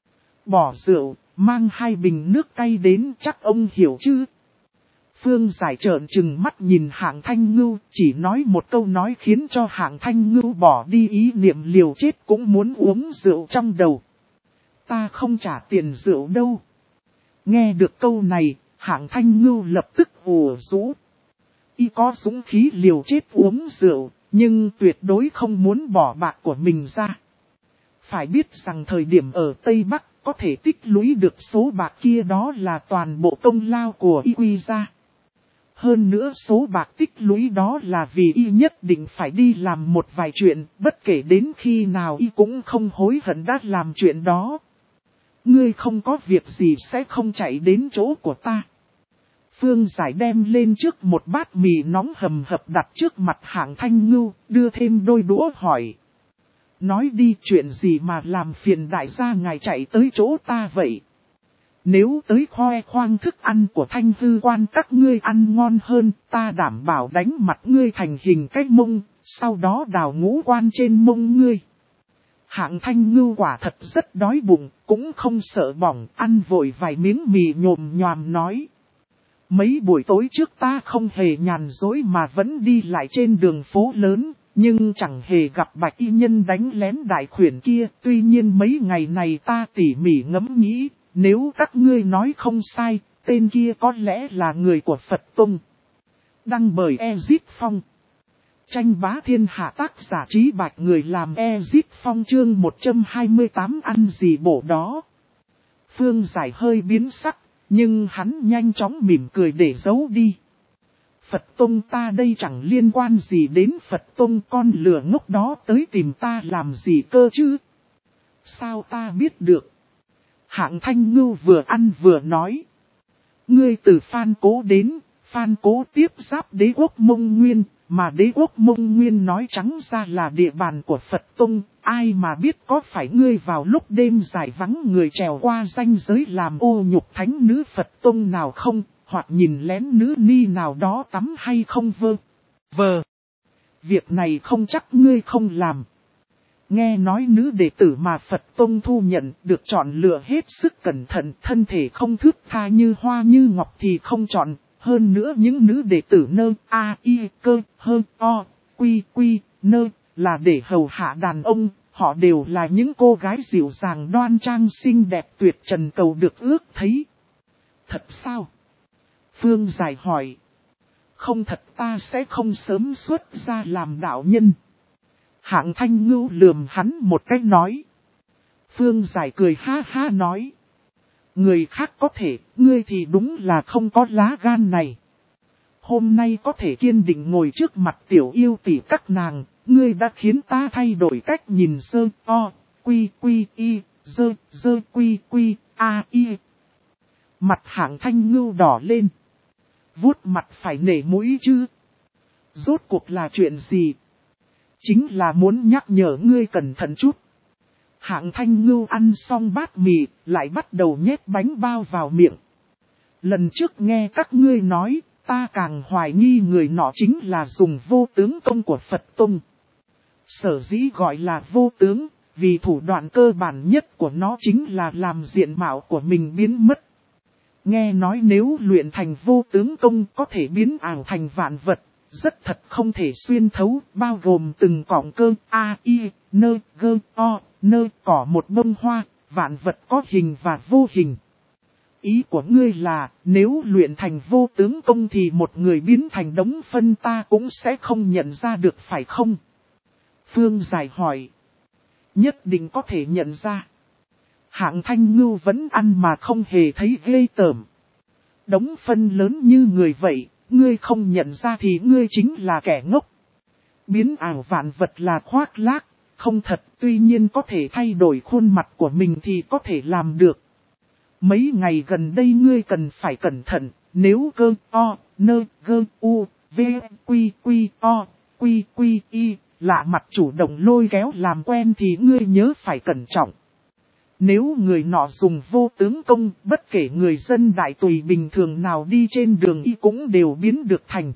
Bỏ rượu, mang 2 bình nước cay đến, chắc ông hiểu chứ. Phương Giải trợn trừng mắt nhìn Hạng Thanh Ngưu, chỉ nói một câu nói khiến cho Hạng Thanh Ngưu bỏ đi ý niệm liều chết cũng muốn uống rượu trong đầu. Ta không trả tiền rượu đâu. Nghe được câu này, Hạng Thanh Ngưu lập tức ùa rũ. Y có dũng khí liều chết uống rượu, nhưng tuyệt đối không muốn bỏ bạc của mình ra. Phải biết rằng thời điểm ở Tây Bắc có thể tích lũy được số bạc kia đó là toàn bộ công lao của Y quy ra. Hơn nữa số bạc tích lũy đó là vì Y nhất định phải đi làm một vài chuyện, bất kể đến khi nào Y cũng không hối hận đã làm chuyện đó. Ngươi không có việc gì sẽ không chạy đến chỗ của ta. Phương Giải đem lên trước một bát mì nóng hầm hập đặt trước mặt Hạng Thanh Ngưu, đưa thêm đôi đũa hỏi. Nói đi, chuyện gì mà làm phiền đại gia ngài chạy tới chỗ ta vậy? Nếu tới khoe khoang thức ăn của Thanh Hư Quan các ngươi ăn ngon hơn, ta đảm bảo đánh mặt ngươi thành hình cái mông, sau đó đào ngũ quan trên mông ngươi. Hạng Thanh Ngưu quả thật rất đói bụng, cũng không sợ bỏng, ăn vội vài miếng mì nhồm nhòm nói. Mấy buổi tối trước ta không hề nhàn dối mà vẫn đi lại trên đường phố lớn, nhưng chẳng hề gặp bạch y nhân đánh lén đại khuyển kia. Tuy nhiên mấy ngày này ta tỉ mỉ ngẫm nghĩ, nếu các ngươi nói không sai, tên kia có lẽ là người của Phật Tông. Đăng bởi Ezit Phong. Tranh bá thiên hạ, tác giả Trí Bạch, người làm Ezit Phong, chương 128 ăn gì bổ đó. Phương Giải hơi biến sắc, nhưng hắn nhanh chóng mỉm cười để giấu đi. Phật Tông ta đây chẳng liên quan gì đến Phật Tông, con lừa ngốc đó tới tìm ta làm gì cơ chứ? Sao ta biết được? Hạng Thanh Ngưu vừa ăn vừa nói. Ngươi từ Phan Cố đến, Phan Cố tiếp giáp đế quốc Mông Nguyên, mà đế quốc Mông Nguyên nói trắng ra là địa bàn của Phật Tông, ai mà biết có phải ngươi vào lúc đêm dài vắng người trèo qua ranh giới làm ô nhục thánh nữ Phật Tông nào không, hoặc nhìn lén nữ ni nào đó tắm hay không vờ. Việc này không chắc ngươi không làm. Nghe nói nữ đệ tử mà Phật Tông thu nhận được chọn lựa hết sức cẩn thận, thân thể không thước tha như hoa như ngọc thì không chọn. Hơn nữa những nữ đệ tử nơ, a, y, cơ, hơ, o, quy, quy, nơ, là để hầu hạ đàn ông, họ đều là những cô gái dịu dàng đoan trang xinh đẹp tuyệt trần cầu được ước thấy. Thật sao? Phương Giải hỏi. Không thật ta sẽ không sớm xuất ra làm đạo nhân. Hạng Thanh Ngưu lườm hắn một cách nói. Phương Giải cười ha ha nói. Người khác có thể, ngươi thì đúng là không có lá gan này. Hôm nay có thể kiên định ngồi trước mặt tiểu yêu tỷ các nàng, ngươi đã khiến ta thay đổi cách nhìn sơ, o, quy, quy, y, dơ, quy, quy, a, y. Mặt Hạng Thanh Ngưu đỏ lên. Vuốt mặt phải nể mũi chứ. Rốt cuộc là chuyện gì? Chính là muốn nhắc nhở ngươi cẩn thận chút. Hạng Thanh Ngưu ăn xong bát mì, lại bắt đầu nhét bánh bao vào miệng. Lần trước nghe các ngươi nói, ta càng hoài nghi người nọ chính là dùng vô tướng công của Phật Tông. Sở dĩ gọi là vô tướng, vì thủ đoạn cơ bản nhất của nó chính là làm diện mạo của mình biến mất. Nghe nói nếu luyện thành vô tướng công có thể biến ảo thành vạn vật, rất thật không thể xuyên thấu, bao gồm từng cọng cơ, a, y, nơ, gơ, o, nơ, cỏ một bông hoa, vạn vật có hình và vô hình. Ý của ngươi là, nếu luyện thành vô tướng công thì một người biến thành đống phân ta cũng sẽ không nhận ra được phải không? Phương Giải hỏi. Nhất định có thể nhận ra. Hạng Thanh Ngưu vẫn ăn mà không hề thấy ghê tởm. Đống phân lớn như người vậy, ngươi không nhận ra thì ngươi chính là kẻ ngốc. Biến ảo vạn vật là khoác lác, không thật, tuy nhiên có thể thay đổi khuôn mặt của mình thì có thể làm được. Mấy ngày gần đây ngươi cần phải cẩn thận, nếu cơ, o, nơ, gơ, u, v, quy, quy, o, quy, quy, y, lạ mặt chủ động lôi kéo làm quen thì ngươi nhớ phải cẩn trọng. Nếu người nọ dùng vô tướng công, bất kể người dân đại tùy bình thường nào đi trên đường y cũng đều biến được thành.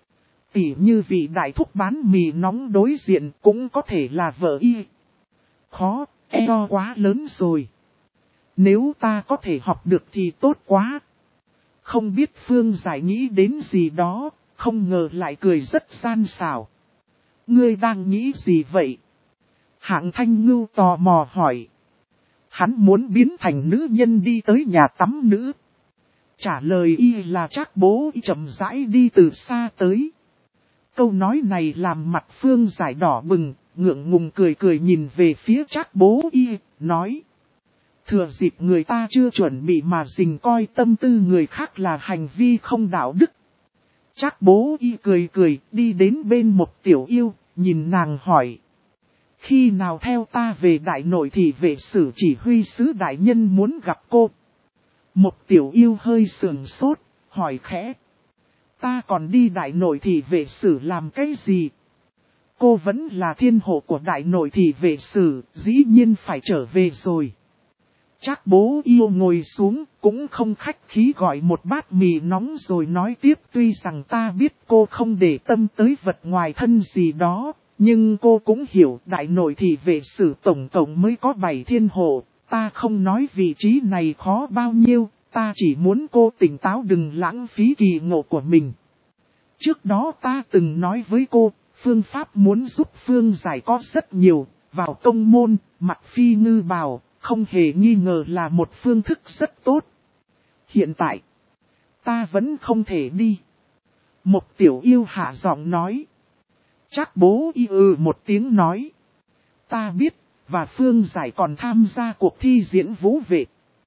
Tỉ như vị đại thúc bán mì nóng đối diện cũng có thể là vợ y. Khó, eo quá lớn rồi. Nếu ta có thể học được thì tốt quá. Không biết Phương Giải nghĩ đến gì đó, không ngờ lại cười rất gian xảo. Ngươi đang nghĩ gì vậy? Hạng Thanh Ngưu tò mò hỏi. Hắn muốn biến thành nữ nhân đi tới nhà tắm nữ. Trả lời y là Trác Bố y chậm rãi đi từ xa tới. Câu nói này làm mặt Phương Giải đỏ bừng, ngượng ngùng cười cười nhìn về phía Trác Bố y, nói. Thừa dịp người ta chưa chuẩn bị mà dình coi tâm tư người khác là hành vi không đạo đức. Trác Bố y cười cười đi đến bên một tiểu yêu, nhìn nàng hỏi. Khi nào theo ta về đại nội thì vệ sử chỉ huy sứ đại nhân muốn gặp cô. Một tiểu yêu hơi sườn sốt, hỏi khẽ. Ta còn đi đại nội thì vệ sử làm cái gì? Cô vẫn là thiên hộ của đại nội thì vệ sử, dĩ nhiên phải trở về rồi. Trác Bố yêu ngồi xuống, cũng không khách khí gọi một bát mì nóng rồi nói tiếp. Tuy rằng ta biết cô không để tâm tới vật ngoài thân gì đó, nhưng cô cũng hiểu đại nội thì vệ sử tổng cộng mới có 7 thiên hộ. Ta không nói vị trí này khó bao nhiêu, ta chỉ muốn cô tỉnh táo đừng lãng phí kỳ ngộ của mình. Trước đó ta từng nói với cô, phương pháp muốn giúp Phương Giải có rất nhiều, vào tông môn, mặc phi ngư bào, không hề nghi ngờ là một phương thức rất tốt. Hiện tại, ta vẫn không thể đi. Một tiểu yêu hạ giọng nói. Trác Bố y một tiếng nói. Ta biết, và Phương Giải còn tham gia cuộc thi diễn vũ vệ.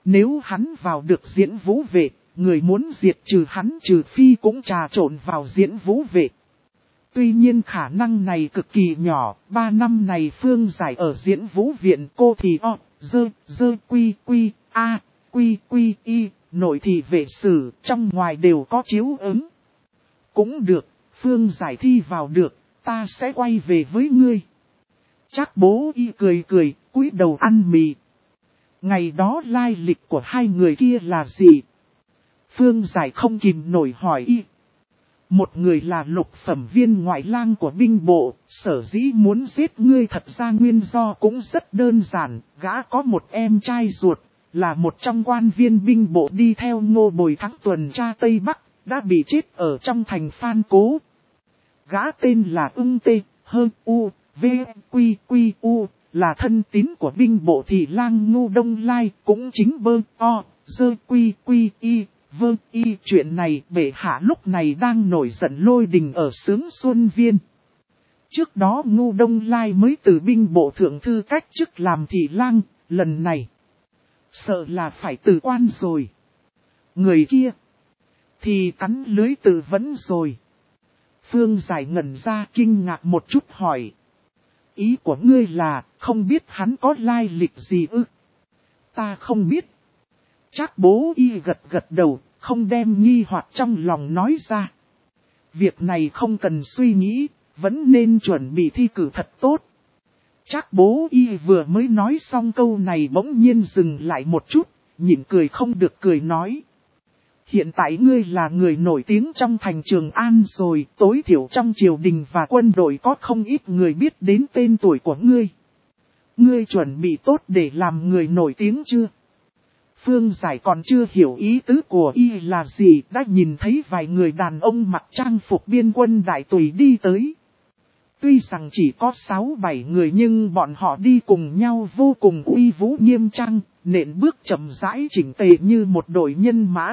Nếu hắn vào được diễn vũ vệ, người muốn diệt trừ hắn trừ phi cũng trà trộn vào diễn vũ vệ. Tuy nhiên khả năng này cực kỳ nhỏ, 3 năm này Phương Giải ở diễn vũ viện cô thì quy y, nội thị vệ sử, trong ngoài đều có chiếu ứng. Cũng được, Phương Giải thi vào được, ta sẽ quay về với ngươi. Trác Bố Y cười cười, cúi đầu ăn mì. Ngày đó lai lịch của hai người kia là gì? Phương Giải không kìm nổi hỏi y. Một người là lục phẩm viên ngoại lang của binh bộ, sở dĩ muốn giết ngươi thật ra nguyên do cũng rất đơn giản, gã có một em trai ruột, là một trong quan viên binh bộ đi theo Ngô Bồi Thắng tuần tra Tây Bắc, đã bị chết ở trong thành Phan Cố. Gã tên là Ưng Tê, Hơ U, V, Quy U, là thân tín của binh bộ thị lang Ngô Đông Lai, cũng chính Bơ, O, Dơ Quy Y. Vâng y chuyện này bệ hạ lúc này đang nổi giận lôi đình ở Sướng Xuân Viên. Trước đó Ngô Đông Lai mới từ binh bộ thượng thư cách chức làm thị lang, lần này sợ là phải từ quan rồi. Người kia thì cắn lưới tự vẫn rồi. Phương Giải ngẩn ra kinh ngạc một chút hỏi. Ý của ngươi là không biết hắn có lai lịch gì ư? Ta không biết. Trác Bố Y gật đầu, không đem nghi hoặc trong lòng nói ra. Việc này không cần suy nghĩ, vẫn nên chuẩn bị thi cử thật tốt. Trác Bố Y vừa mới nói xong câu này bỗng nhiên dừng lại một chút, nhịn cười không được cười nói. Hiện tại ngươi là người nổi tiếng trong thành Trường An rồi, tối thiểu trong triều đình và quân đội có không ít người biết đến tên tuổi của ngươi. Ngươi chuẩn bị tốt để làm người nổi tiếng chưa? Phương Giải còn chưa hiểu ý tứ của y là gì, đã nhìn thấy vài người đàn ông mặc trang phục biên quân đại tùy đi tới. Tuy rằng chỉ có 6-7 người nhưng bọn họ đi cùng nhau vô cùng uy vũ nghiêm trang, nện bước chậm rãi chỉnh tề như một đội nhân mã.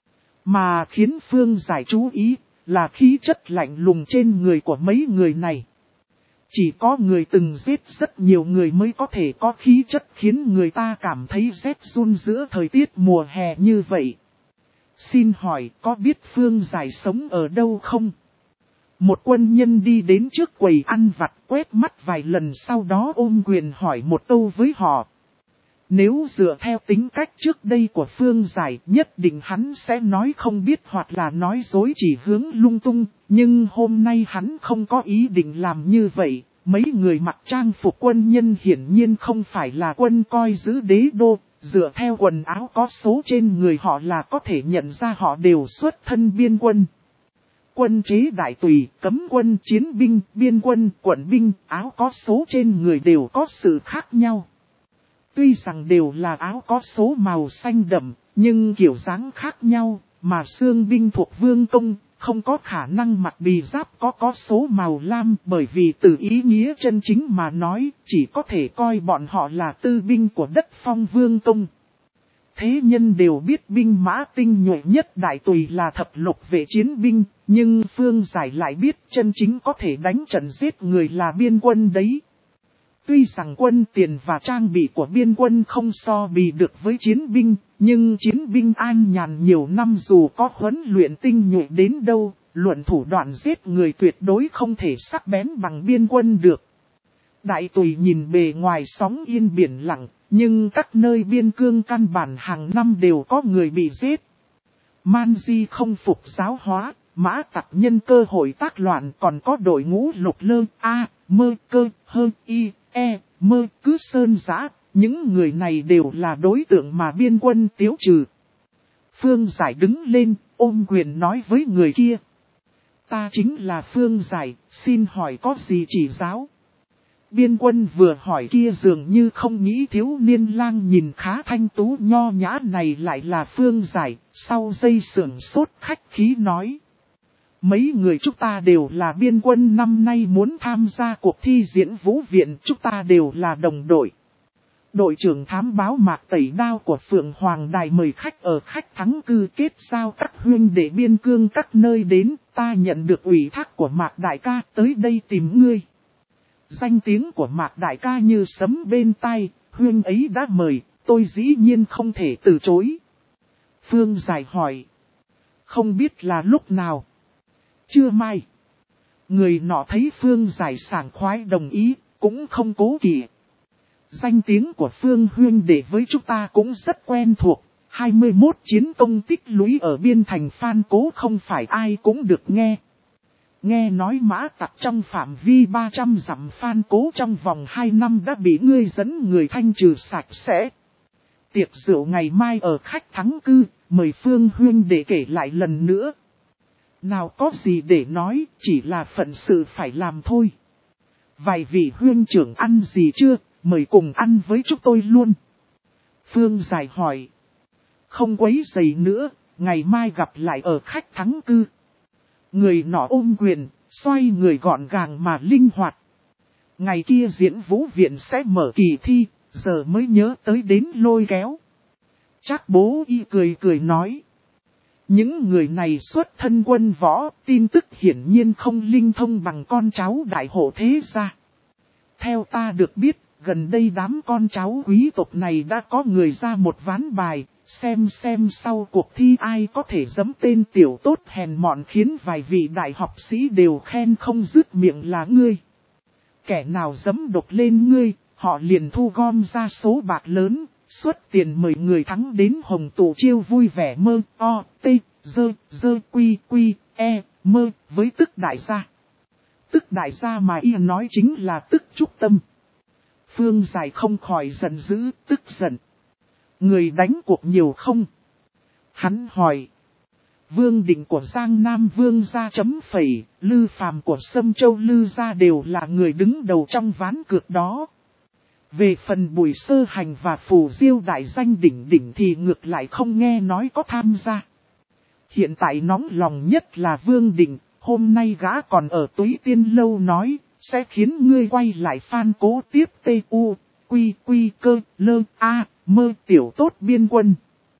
Mà khiến Phương Giải chú ý là khí chất lạnh lùng trên người của mấy người này. Chỉ có người từng giết rất nhiều người mới có thể có khí chất khiến người ta cảm thấy rét run giữa thời tiết mùa hè như vậy. Xin hỏi có biết Phương Giải sống ở đâu không? Một quân nhân đi đến trước quầy ăn vặt quét mắt vài lần sau đó ôm quyền hỏi một câu với họ. Nếu dựa theo tính cách trước đây của Phương Giải nhất định hắn sẽ nói không biết hoặc là nói dối chỉ hướng lung tung, nhưng hôm nay hắn không có ý định làm như vậy. Mấy người mặc trang phục quân nhân hiển nhiên không phải là quân coi giữ đế đô, dựa theo quần áo có số trên người họ là có thể nhận ra họ đều xuất thân biên quân. Quân chế đại tùy, cấm quân, chiến binh, biên quân, quận binh, áo có số trên người đều có sự khác nhau. Tuy rằng đều là áo có số màu xanh đậm, nhưng kiểu dáng khác nhau, mà xương binh thuộc vương công, không có khả năng mặc bì giáp có số màu lam bởi vì từ ý nghĩa chân chính mà nói, chỉ có thể coi bọn họ là tư binh của đất Phong vương công. Thế nhân đều biết binh mã tinh nhuệ nhất đại tùy là thập lục vệ chiến binh, nhưng Phương Giải lại biết chân chính có thể đánh trận giết người là biên quân đấy. Tuy rằng quân tiền và trang bị của biên quân không so bì được với chiến binh, nhưng chiến binh an nhàn nhiều năm dù có huấn luyện tinh nhuệ đến đâu, luận thủ đoạn giết người tuyệt đối không thể sắc bén bằng biên quân được. Đại tùy nhìn bề ngoài sóng yên biển lặng, nhưng các nơi biên cương căn bản hàng năm đều có người bị giết. Man Di không phục giáo hóa, mã tặc nhân cơ hội tác loạn còn có đội ngũ lục lơ, mơ cơ, hơ, mơ cứ sơn giã, những người này đều là đối tượng mà biên quân tiêu trừ. Phương Giải đứng lên, ôm quyền nói với người kia. Ta chính là Phương Giải, xin hỏi có gì chỉ giáo? Biên quân vừa hỏi kia dường như không nghĩ thiếu niên lang nhìn khá thanh tú nho nhã này lại là Phương Giải, sau giây sưởng sốt khách khí nói. Mấy người chúng ta đều là biên quân năm nay muốn tham gia cuộc thi diễn vũ viện, chúng ta đều là đồng đội. Đội trưởng thám báo Mạc Tẩy Đao của Phượng Hoàng Đài mời khách ở khách thắng cư kết giao các huynh đệ biên cương các nơi đến, ta nhận được ủy thác của Mạc Đại ca tới đây tìm ngươi. Danh tiếng của Mạc Đại ca như sấm bên tai, huynh ấy đã mời, tôi dĩ nhiên không thể từ chối. Phương Giải hỏi. Không biết là lúc nào? Trưa mai. Người nọ thấy Phương Giải sảng khoái đồng ý, cũng không cố kỵ. Danh tiếng của Phương huynh đệ với chúng ta cũng rất quen thuộc. 21 chiến công tích lũy ở biên thành Phan Cố không phải ai cũng được nghe. Nghe nói mã tặc trong phạm vi 300 dặm Phan Cố trong vòng 2 năm đã bị ngươi dẫn người thanh trừ sạch sẽ. Tiệc rượu ngày mai ở khách thắng cư, mời Phương huynh để kể lại lần nữa. Nào có gì để nói, chỉ là phận sự phải làm thôi. Vài vị huynh trưởng ăn gì chưa, mời cùng ăn với chúng tôi luôn. Phương Giải hỏi. Không quấy rầy nữa, ngày mai gặp lại ở khách thắng cư. Người nọ ôm quyền, xoay người gọn gàng mà linh hoạt. Ngày kia diễn vũ viện sẽ mở kỳ thi, giờ mới nhớ tới đến lôi kéo. Trác Bố Y cười nói. Những người này xuất thân quân võ, tin tức hiển nhiên không linh thông bằng con cháu đại hộ thế gia. Theo ta được biết, gần đây đám con cháu quý tộc này đã có người ra một ván bài, xem sau cuộc thi ai có thể giẫm tên tiểu tốt hèn mọn khiến vài vị đại học sĩ đều khen không dứt miệng là ngươi. Kẻ nào giẫm độc lên ngươi, họ liền thu gom ra số bạc lớn, xuất tiền mời người thắng đến hồng tụ chiêu vui vẻ mơ, o, t, dơ, quy, mơ, với tức đại gia. Tức đại gia mà y nói chính là tức Trúc Tâm. Phương Giải không khỏi giận dữ, tức giận. Người đánh cuộc nhiều không? Hắn hỏi. Vương Định của Giang Nam Vương gia chấm phẩy, Lư Phàm của Sâm Châu Lư gia đều là người đứng đầu trong ván cược đó. Về phần Bùi Sơ Hành và Phù Diêu đại danh đỉnh thì ngược lại không nghe nói có tham gia. Hiện tại nóng lòng nhất là Vương Định, hôm nay gã còn ở Túy Tiên Lâu nói, sẽ khiến ngươi quay lại Phan Cố tiếp T.U. Quy cơ lơ a mơ tiểu tốt biên quân.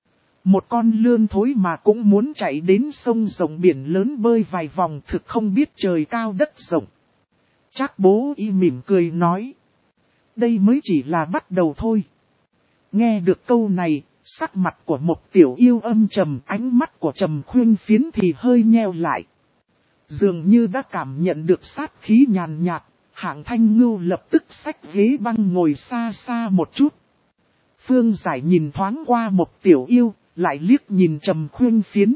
Một con lươn thối mà cũng muốn chạy đến sông rộng biển lớn bơi vài vòng thực không biết trời cao đất rộng. Trác Bố Y mỉm cười nói. Đây mới chỉ là bắt đầu thôi. Nghe được câu này, sắc mặt của một tiểu yêu âm trầm, ánh mắt của Trầm Khuyên Phiến thì hơi nheo lại. Dường như đã cảm nhận được sát khí nhàn nhạt, Hạng Thanh Ngưu lập tức xách ghế băng ngồi xa xa một chút. Phương Giải nhìn thoáng qua một tiểu yêu, lại liếc nhìn Trầm Khuyên Phiến.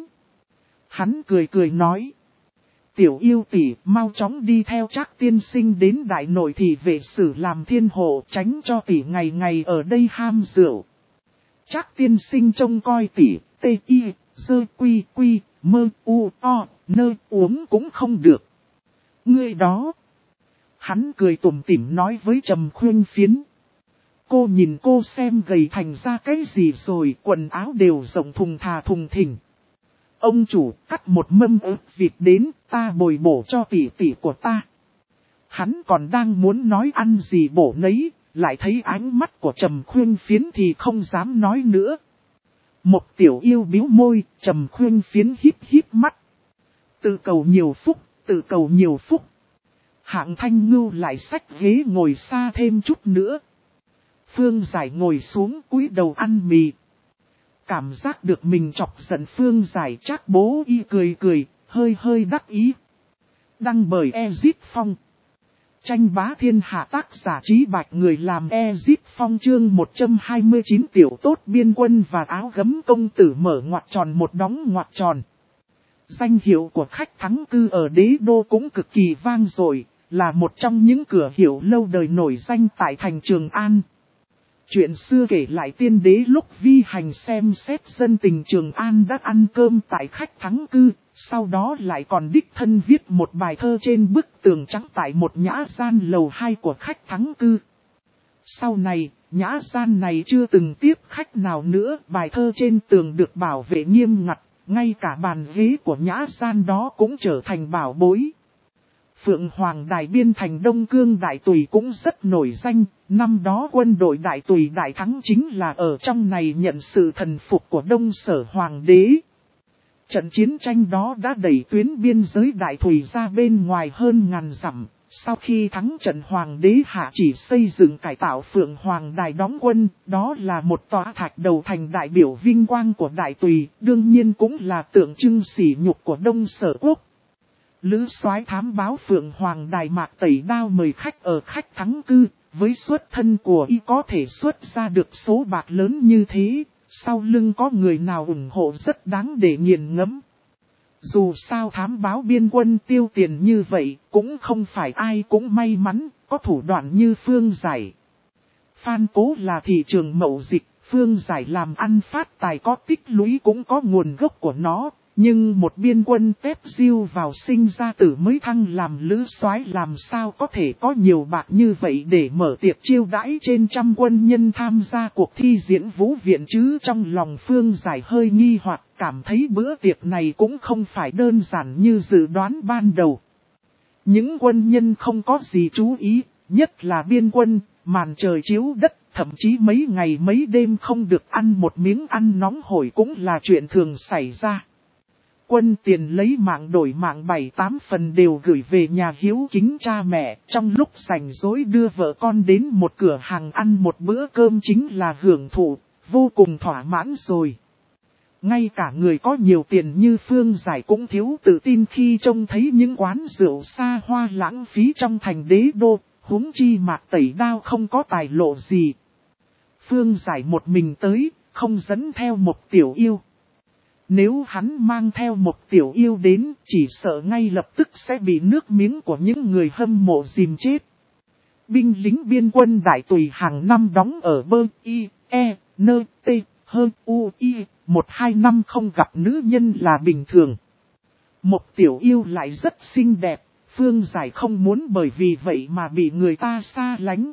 Hắn cười nói. Tiểu yêu tỷ mau chóng đi theo Trác tiên sinh đến đại nội thì vệ sử làm thiên hộ tránh cho tỷ ngày ngày ở đây ham rượu. Trác tiên sinh trông coi tỷ, t.i, dơ quy, mơ u o, nơ uống cũng không được. Ngươi đó. Hắn cười tủm tỉm nói với Trầm Khuyên Phiến. Cô nhìn cô xem gầy thành ra cái gì rồi, quần áo đều rộng thùng thình. Ông chủ cắt một mâm ớt vịt đến, ta bồi bổ cho tỷ tỷ của ta. Hắn còn đang muốn nói ăn gì bổ nấy, lại thấy ánh mắt của Trầm Khuyên Phiến thì không dám nói nữa. Một tiểu yêu bĩu môi, Trầm Khuyên Phiến híp mắt. Tự cầu nhiều phúc. Hạng Thanh Ngưu lại xách ghế ngồi xa thêm chút nữa. Phương Giải ngồi xuống cúi đầu ăn mì. Cảm giác được mình chọc giận Phương Giải, Trác Bố Y cười, hơi đắc ý. Đăng bởi Ezit Phong. Tranh bá thiên hạ tác giả Trí Bạch người làm Ezit Phong chương 129 tiểu tốt biên quân và áo gấm công tử mở ngoặc tròn một đóng ngoặc tròn. Danh hiệu của khách thắng cư ở đế đô cũng cực kỳ vang dội, là một trong những cửa hiệu lâu đời nổi danh tại thành Trường An. Chuyện xưa kể lại tiên đế lúc vi hành xem xét dân tình Trường An đã ăn cơm tại khách thắng cư, sau đó lại còn đích thân viết một bài thơ trên bức tường trắng tại một nhã gian lầu 2 của khách thắng cư. Sau này, nhã gian này chưa từng tiếp khách nào nữa, bài thơ trên tường được bảo vệ nghiêm ngặt, ngay cả bàn ghế của nhã gian đó cũng trở thành bảo bối. Phượng Hoàng Đài biên thành Đông Cương Đại Tùy cũng rất nổi danh, năm đó quân đội Đại Tùy đại thắng chính là ở trong này nhận sự thần phục của Đông Sở Hoàng đế. Trận chiến tranh đó đã đẩy tuyến biên giới Đại Tùy ra bên ngoài hơn ngàn dặm, Sau khi thắng trận Hoàng đế Hạ chỉ xây dựng cải tạo Phượng Hoàng Đài đóng quân, đó là một tòa thạch đầu thành đại biểu vinh quang của Đại Tùy, đương nhiên cũng là tượng trưng sỉ nhục của Đông Sở Quốc. Lữ soái thám báo Phượng Hoàng Đài Mạc Tẩy Đao mời khách ở khách thắng cư, với xuất thân của y có thể xuất ra được số bạc lớn như thế, sau lưng có người nào ủng hộ rất đáng để nghiền ngẫm. Dù sao thám báo biên quân tiêu tiền như vậy, cũng không phải ai cũng may mắn, có thủ đoạn như Phương Giải. Phan Cố là thị trường mậu dịch, Phương Giải làm ăn phát tài có tích lũy cũng có nguồn gốc của nó. Nhưng một biên quân tép diêu vào sinh ra tử mới thăng làm lữ soái làm sao có thể có nhiều bạc như vậy để mở tiệc chiêu đãi trên trăm quân nhân tham gia cuộc thi diễn vũ viện chứ. Trong lòng Phương Giải hơi nghi hoặc cảm thấy bữa tiệc này cũng không phải đơn giản như dự đoán ban đầu. Những quân nhân không có gì chú ý, nhất là biên quân, màn trời chiếu đất, thậm chí mấy ngày mấy đêm không được ăn một miếng ăn nóng hổi cũng là chuyện thường xảy ra. Quân tiền lấy mạng đổi mạng 7-8 phần đều gửi về nhà hiếu kính cha mẹ, trong lúc rảnh rỗi đưa vợ con đến một cửa hàng ăn một bữa cơm chính là hưởng thụ, vô cùng thỏa mãn rồi. Ngay cả người có nhiều tiền như Phương Giải cũng thiếu tự tin khi trông thấy những quán rượu xa hoa lãng phí trong thành đế đô, huống chi Mạc Tẩy Đao không có tài lộ gì. Phương Giải một mình tới, không dẫn theo một tiểu yêu. Nếu hắn mang theo một tiểu yêu đến, chỉ sợ ngay lập tức sẽ bị nước miếng của những người hâm mộ dìm chết. Binh lính biên quân Đại Tùy hàng năm đóng ở Bơ, I, E, N, T, H, U, I, 1-2 năm không gặp nữ nhân là bình thường. Một tiểu yêu lại rất xinh đẹp, Phương Giải không muốn bởi vì vậy mà bị người ta xa lánh.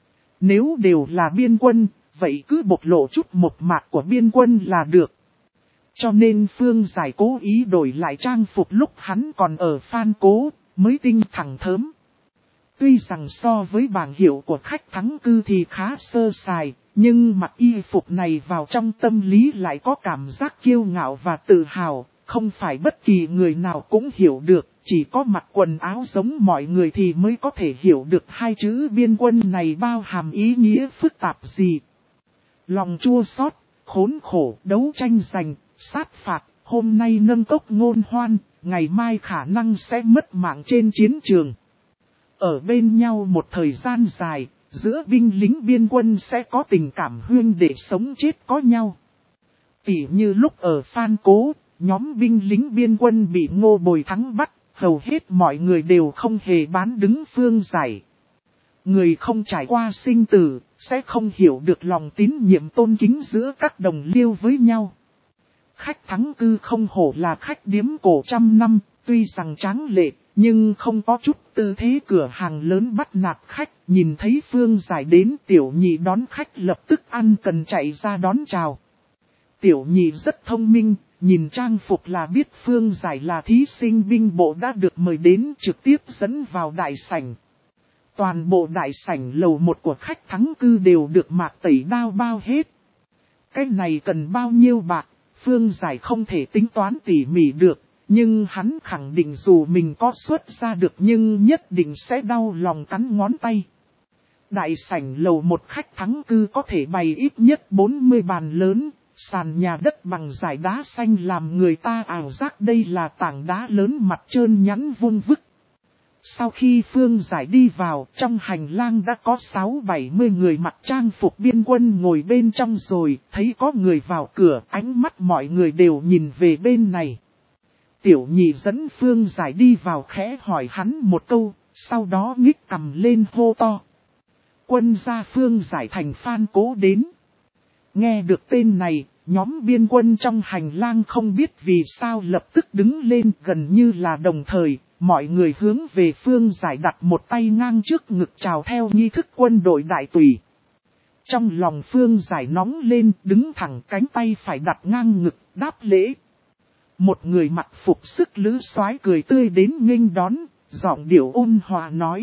Nếu đều là biên quân, vậy cứ bộc lộ chút một mạc của biên quân là được. Cho nên Phương Giải cố ý đổi lại trang phục lúc hắn còn ở Phan Cố, mới tinh thẳng thớm. Tuy rằng so với bảng hiệu của khách thắng cư thì khá sơ sài, nhưng mặc y phục này vào trong tâm lý lại có cảm giác kiêu ngạo và tự hào, không phải bất kỳ người nào cũng hiểu được, chỉ có mặc quần áo giống mọi người thì mới có thể hiểu được hai chữ biên quân này bao hàm ý nghĩa phức tạp gì. Lòng chua xót, khốn khổ, đấu tranh giành, sát phạt, hôm nay nâng cốc ngôn hoan, ngày mai khả năng sẽ mất mạng trên chiến trường. Ở bên nhau một thời gian dài, giữa binh lính biên quân sẽ có tình cảm huyên để sống chết có nhau. Tỉ như lúc ở Phan Cố, nhóm binh lính biên quân bị Ngô Bồi Thắng bắt, hầu hết mọi người đều không hề bán đứng Phương Giải. Người không trải qua sinh tử, sẽ không hiểu được lòng tín nhiệm tôn kính giữa các đồng liêu với nhau. Khách thắng cư không hổ là khách điếm cổ trăm năm, tuy rằng tráng lệ, nhưng không có chút tư thế cửa hàng lớn bắt nạt khách. Nhìn thấy Phương Giải đến, tiểu nhị đón khách lập tức ăn cần chạy ra đón chào. Tiểu nhị rất thông minh, nhìn trang phục là biết Phương Giải là thí sinh binh bộ đã được mời đến, trực tiếp dẫn vào đại sảnh. Toàn bộ đại sảnh lầu 1 của khách thắng cư đều được Mạc Tẩy Đao bao hết. Cái này cần bao nhiêu bạc, Phương Giải không thể tính toán tỉ mỉ được, nhưng hắn khẳng định dù mình có xuất ra được nhưng nhất định sẽ đau lòng cắn ngón tay. Đại sảnh lầu 1 khách thắng cư có thể bày ít nhất 40 bàn lớn, sàn nhà đất bằng dải đá xanh làm người ta ảo giác đây là tảng đá lớn mặt trơn nhẵn vuông vức. Sau khi Phương Giải đi vào, trong hành lang đã có 60-70 người mặc trang phục biên quân ngồi bên trong rồi, thấy có người vào cửa, ánh mắt mọi người đều nhìn về bên này. Tiểu nhị dẫn Phương Giải đi vào khẽ hỏi hắn một câu, sau đó nhích cằm lên hô to. Quân gia Phương Giải thành Phan Cố đến. Nghe được tên này, nhóm biên quân trong hành lang không biết vì sao lập tức đứng lên gần như là đồng thời. Mọi người hướng về Phương Giải đặt một tay ngang trước ngực chào theo nghi thức quân đội Đại Tùy. Trong lòng Phương Giải nóng lên, đứng thẳng cánh tay phải đặt ngang ngực, đáp lễ. Một người mặc phục sức lữ soái cười tươi đến nghênh đón, giọng điệu ôn hòa nói.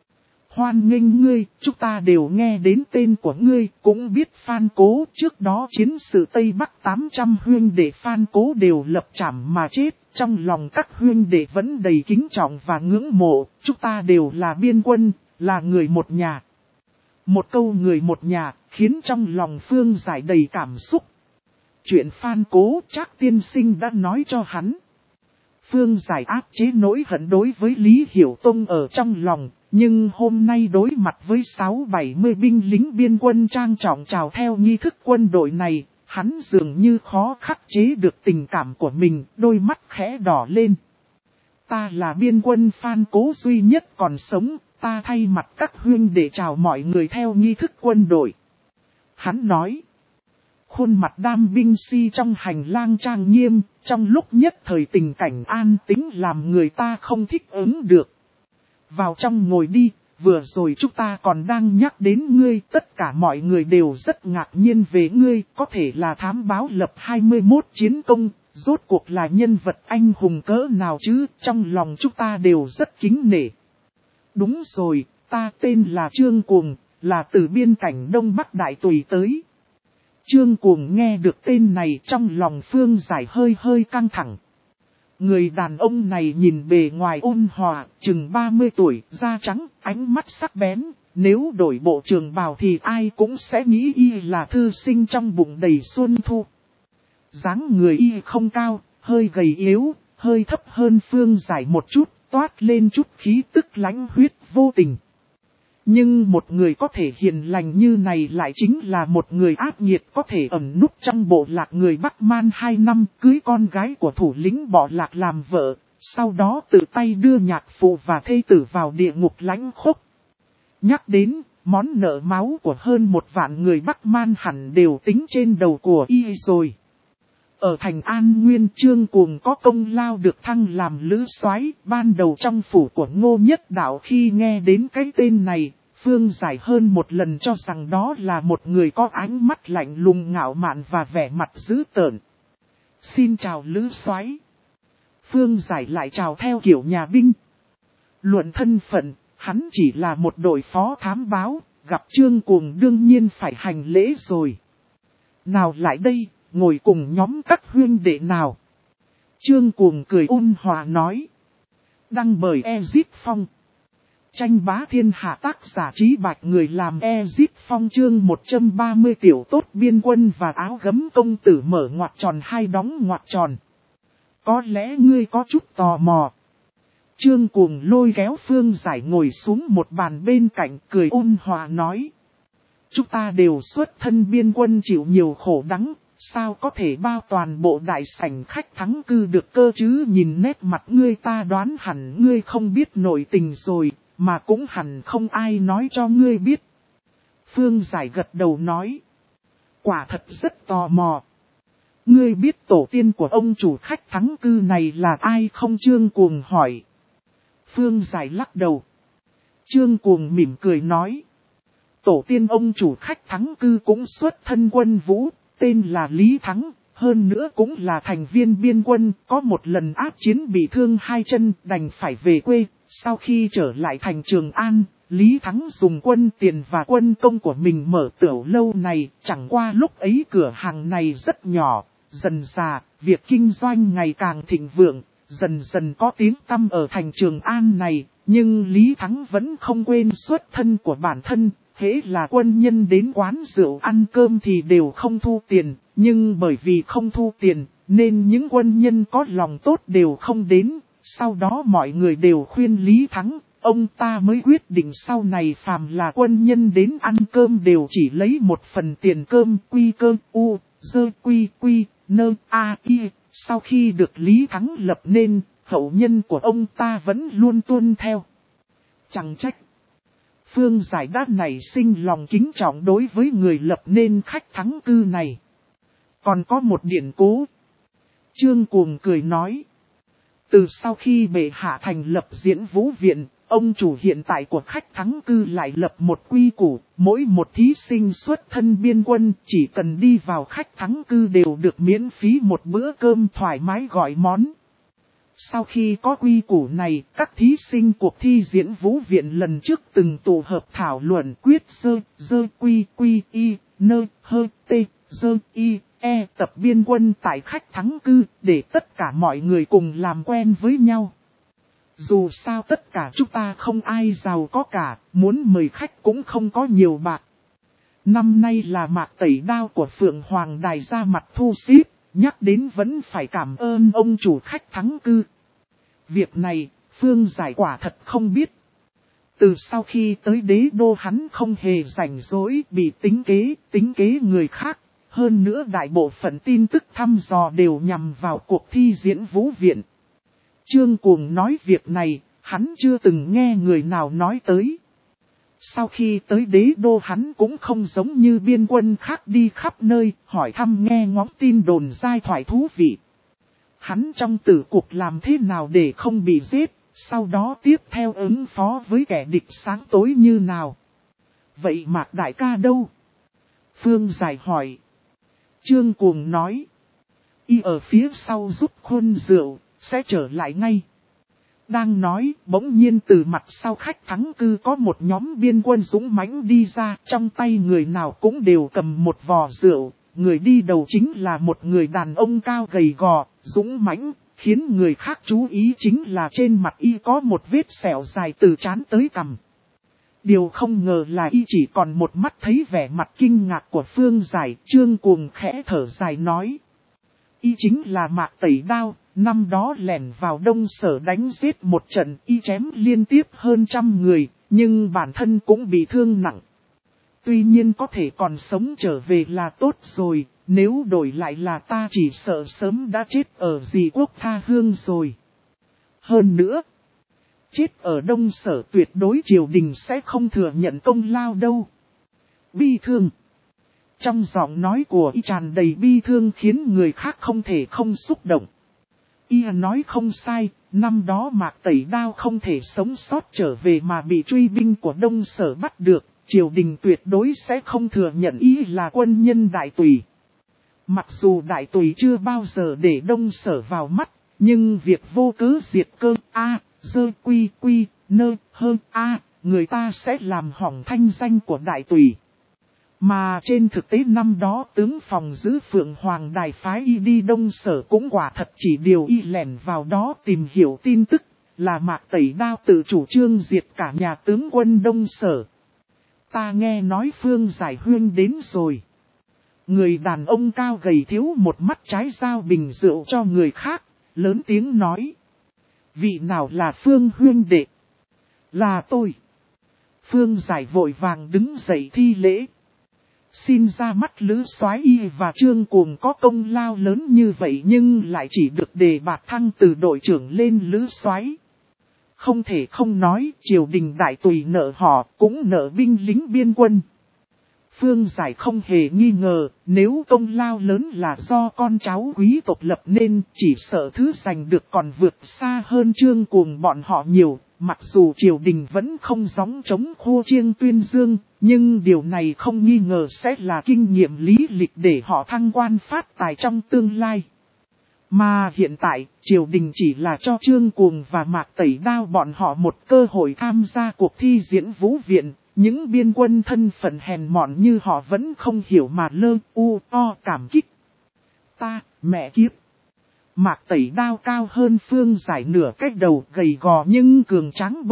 Hoan nghênh ngươi, chúng ta đều nghe đến tên của ngươi, cũng biết Phan Cố, trước đó chiến sự Tây Bắc 800 huynh đệ Phan Cố đều lập trảm mà chết, trong lòng các huynh đệ vẫn đầy kính trọng và ngưỡng mộ, chúng ta đều là biên quân, là người một nhà. Một câu người một nhà, khiến trong lòng Phương Giải đầy cảm xúc. Chuyện Phan Cố Trác tiên sinh đã nói cho hắn. Phương Giải áp chế nỗi hận đối với Lý Hiểu Tông ở trong lòng, nhưng hôm nay đối mặt với 6-70 binh lính biên quân trang trọng chào theo nghi thức quân đội này, hắn dường như khó khắc chế được tình cảm của mình, đôi mắt khẽ đỏ lên. Ta là biên quân Phan Cố duy nhất còn sống, ta thay mặt các huynh để chào mọi người theo nghi thức quân đội. Hắn nói. Khuôn mặt đam binh si trong hành lang trang nghiêm, trong lúc nhất thời tình cảnh an tĩnh làm người ta không thích ứng được. Vào trong ngồi đi, vừa rồi chúng ta còn đang nhắc đến ngươi, tất cả mọi người đều rất ngạc nhiên về ngươi, có thể là thám báo lập 21 chiến công, rốt cuộc là nhân vật anh hùng cỡ nào chứ, trong lòng chúng ta đều rất kính nể. Đúng rồi, ta tên là Trương Cuồng, là từ biên cảnh Đông Bắc Đại Tùy tới. Trương Cuồng nghe được tên này trong lòng Phương Giải hơi hơi căng thẳng. Người đàn ông này nhìn bề ngoài ôn hòa, chừng 30 tuổi, da trắng, ánh mắt sắc bén. Nếu đổi bộ trường bào thì ai cũng sẽ nghĩ y là thư sinh trong bụng đầy xuân thu. Dáng người y không cao, hơi gầy yếu, hơi thấp hơn Phương Giải một chút, toát lên chút khí tức lãnh huyết vô tình. Nhưng một người có thể hiền lành như này lại chính là một người ác nghiệt có thể ẩn núp trong bộ lạc người Bắc Man 2 năm, cưới con gái của thủ lĩnh Bỏ Lạc làm vợ, sau đó tự tay đưa nhạc phụ và thê tử vào địa ngục lãnh khốc. Nhắc đến, món nợ máu của hơn 1 vạn người Bắc Man hẳn đều tính trên đầu của y rồi. Ở thành An Nguyên, Trương Cuồng có công lao được thăng làm lữ soái. Ban đầu trong phủ của Ngô Nhất Đạo khi nghe đến cái tên này, Phương Giải hơn một lần cho rằng đó là một người có ánh mắt lạnh lùng ngạo mạn và vẻ mặt dữ tợn. Xin chào lữ soái. Phương Giải lại chào theo kiểu nhà binh. Luận thân phận, hắn chỉ là một đội phó thám báo, gặp Trương Cuồng đương nhiên phải hành lễ rồi. Nào lại đây, ngồi cùng nhóm các huynh đệ nào. Trương Cuồng cười ôn hòa nói. Đăng bởi Ezip Phong. Tranh bá thiên hạ tác giả Trí Bạch người làm Ezip Phong chương 130 tiểu tốt biên quân và áo gấm công tử mở ngoặc tròn 2 đóng ngoặc tròn. Có lẽ ngươi có chút tò mò. Trương Cuồng lôi kéo Phương Giải ngồi xuống một bàn bên cạnh cười ôn hòa nói. Chúng ta đều xuất thân biên quân chịu nhiều khổ đắng. Sao có thể bao toàn bộ đại sảnh khách thắng cư được cơ chứ, nhìn nét mặt ngươi ta đoán hẳn ngươi không biết nội tình rồi, mà cũng hẳn không ai nói cho ngươi biết. Phương Giải gật đầu nói. Quả thật rất tò mò. Ngươi biết tổ tiên của ông chủ khách thắng cư này là ai không? Trương Cuồng hỏi. Phương Giải lắc đầu. Trương Cuồng mỉm cười nói. Tổ tiên ông chủ khách thắng cư cũng xuất thân quân vũ. Tên là Lý Thắng, hơn nữa cũng là thành viên biên quân, có một lần ác chiến bị thương 2 chân đành phải về quê. Sau khi trở lại thành Trường An, Lý Thắng dùng quân tiền và quân công của mình mở tiểu lâu này, chẳng qua lúc ấy cửa hàng này rất nhỏ, dần dà, việc kinh doanh ngày càng thịnh vượng, dần dần có tiếng tăm ở thành Trường An này, nhưng Lý Thắng vẫn không quên xuất thân của bản thân. Hễ là quân nhân đến quán rượu ăn cơm thì đều không thu tiền, nhưng bởi vì không thu tiền, nên những quân nhân có lòng tốt đều không đến. Sau đó mọi người đều khuyên Lý Thắng, ông ta mới quyết định sau này phàm là quân nhân đến ăn cơm đều chỉ lấy một phần tiền cơm quy cơ u, dơ quy quy, nơ a y. Sau khi được Lý Thắng lập nên, hậu nhân của ông ta vẫn luôn tuân theo. Chẳng trách. Phương Giải đã nảy sinh lòng kính trọng đối với người lập nên khách thắng cư này. Còn có một điển cố. Trương Cuồng cười nói. Từ sau khi bệ hạ thành lập Diễn Vũ Viện, ông chủ hiện tại của khách thắng cư lại lập một quy củ. Mỗi một thí sinh xuất thân biên quân chỉ cần đi vào khách thắng cư đều được miễn phí một bữa cơm thoải mái gọi món. Sau khi có quy củ này, các thí sinh cuộc thi Diễn Vũ Viện lần trước từng tụ hợp thảo luận quyết dơ quy quy y, nơ, hơ, tê, dơ y, tập biên quân tại khách thắng cư, để tất cả mọi người cùng làm quen với nhau. Dù sao tất cả chúng ta không ai giàu có cả, muốn mời khách cũng không có nhiều bạc. Năm nay là mạc tẩy đao của Phượng Hoàng Đài ra mặt thu xếp, nhắc đến vẫn phải cảm ơn ông chủ khách thắng cư. Việc này, Phương Giải quả thật không biết. Từ sau khi tới đế đô hắn không hề rảnh rỗi bị tính kế người khác. Hơn nữa đại bộ phận tin tức thăm dò đều nhằm vào cuộc thi diễn vũ viện. Trương Cuồng nói việc này, hắn chưa từng nghe người nào nói tới. Sau khi tới đế đô hắn cũng không giống như biên quân khác đi khắp nơi, hỏi thăm nghe ngóng tin đồn giai thoại thú vị. Hắn trong tử cuộc làm thế nào để không bị giết, sau đó tiếp theo ứng phó với kẻ địch sáng tối như nào. Vậy Mạc đại ca đâu? Phương Giải hỏi. Trương Cuồng nói. Y ở phía sau giúp khuôn rượu, sẽ trở lại ngay. Đang nói, bỗng nhiên từ mặt sau khách thắng cư có một nhóm biên quân dũng mãnh đi ra, trong tay người nào cũng đều cầm một vò rượu. Người đi đầu chính là một người đàn ông cao gầy gò, dũng mãnh, khiến người khác chú ý chính là trên mặt y có một vết sẹo dài từ trán tới cằm. Điều không ngờ là y chỉ còn một mắt thấy vẻ mặt kinh ngạc của Phương Giải. Trương Cuồng khẽ thở dài nói. Y chính là Mạc Tẩy Đao, năm đó lẻn vào Đông Sở đánh giết một trận, y chém liên tiếp hơn 100 người, nhưng bản thân cũng bị thương nặng. Tuy nhiên có thể còn sống trở về là tốt rồi, nếu đổi lại là ta chỉ sợ sớm đã chết ở Dì Quốc tha hương rồi. Hơn nữa, chết ở Đông Sở tuyệt đối triều đình sẽ không thừa nhận công lao đâu. Bi thương. Trong giọng nói của y tràn đầy bi thương khiến người khác không thể không xúc động. Y nói không sai, năm đó Mạc Tẩy Đao không thể sống sót trở về mà bị truy binh của Đông Sở bắt được, triều đình tuyệt đối sẽ không thừa nhận y là quân nhân đại tùy. Mặc dù đại tùy chưa bao giờ để Đông Sở vào mắt, nhưng việc vô cớ diệt cơ người ta sẽ làm hỏng thanh danh của đại tùy. Mà trên thực tế năm đó tướng phòng giữ Phượng Hoàng Đài phái y đi Đông Sở cũng quả thật chỉ điều y lẻn vào đó tìm hiểu tin tức, là Mạc Tẩy Đao tự chủ trương diệt cả nhà tướng quân Đông Sở. Ta nghe nói Phương Giải huyên đến rồi. Người đàn ông cao gầy thiếu một mắt trái giao bình rượu cho người khác, lớn tiếng nói. Vị nào là Phương huyên đệ? Là tôi. Phương Giải vội vàng đứng dậy thi lễ. Xin ra mắt Lữ Soái y và Trương Cuồng có công lao lớn như vậy nhưng lại chỉ được đề bạt thăng từ đội trưởng lên Lữ Soái. Không thể không nói triều đình đại tùy nợ họ cũng nợ binh lính biên quân. Phương Giải không hề nghi ngờ nếu công lao lớn là do con cháu quý tộc lập nên chỉ sợ thứ giành được còn vượt xa hơn Trương Cuồng bọn họ nhiều. Mặc dù triều đình vẫn không gióng chống khô chiêng tuyên dương, nhưng điều này không nghi ngờ sẽ là kinh nghiệm lý lịch để họ thăng quan phát tài trong tương lai. Mà hiện tại, triều đình chỉ là cho Trương Cuồng và Mạc Tẩy Đao bọn họ một cơ hội tham gia cuộc thi diễn vũ viện. Những biên quân thân phận hèn mọn như họ vẫn không hiểu mà cảm kích. Ta, mẹ kiếp. Mạc Tẩy Đao cao hơn Phương Giải nửa cách đầu gầy gò nhưng cường tráng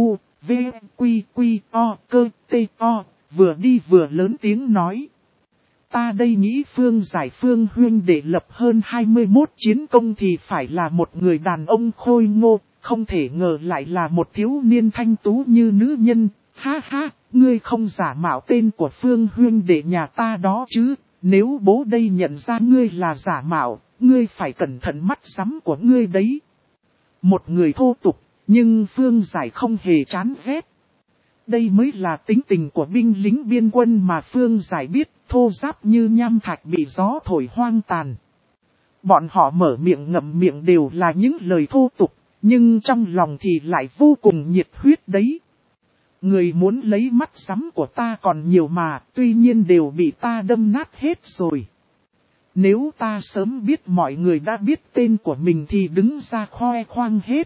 vừa đi vừa lớn tiếng nói. Ta đây nghĩ Phương Giải Phương huyên để lập hơn 21 chiến công thì phải là một người đàn ông khôi ngô, không thể ngờ lại là một thiếu niên thanh tú như nữ nhân. Ha ha, ngươi không giả mạo tên của Phương huyên để nhà ta đó chứ, nếu bố đây nhận ra ngươi là giả mạo, ngươi phải cẩn thận mắt sắm của ngươi đấy. Một người thô tục, nhưng Phương Giải không hề chán ghét. Đây mới là tính tình của binh lính biên quân mà Phương Giải biết, thô ráp như nham thạch bị gió thổi hoang tàn. Bọn họ mở miệng ngậm miệng đều là những lời thô tục, nhưng trong lòng thì lại vô cùng nhiệt huyết đấy. Người muốn lấy mắt sắm của ta còn nhiều mà, tuy nhiên đều bị ta đâm nát hết rồi. Nếu ta sớm biết mọi người đã biết tên của mình thì đứng ra khoe khoang hết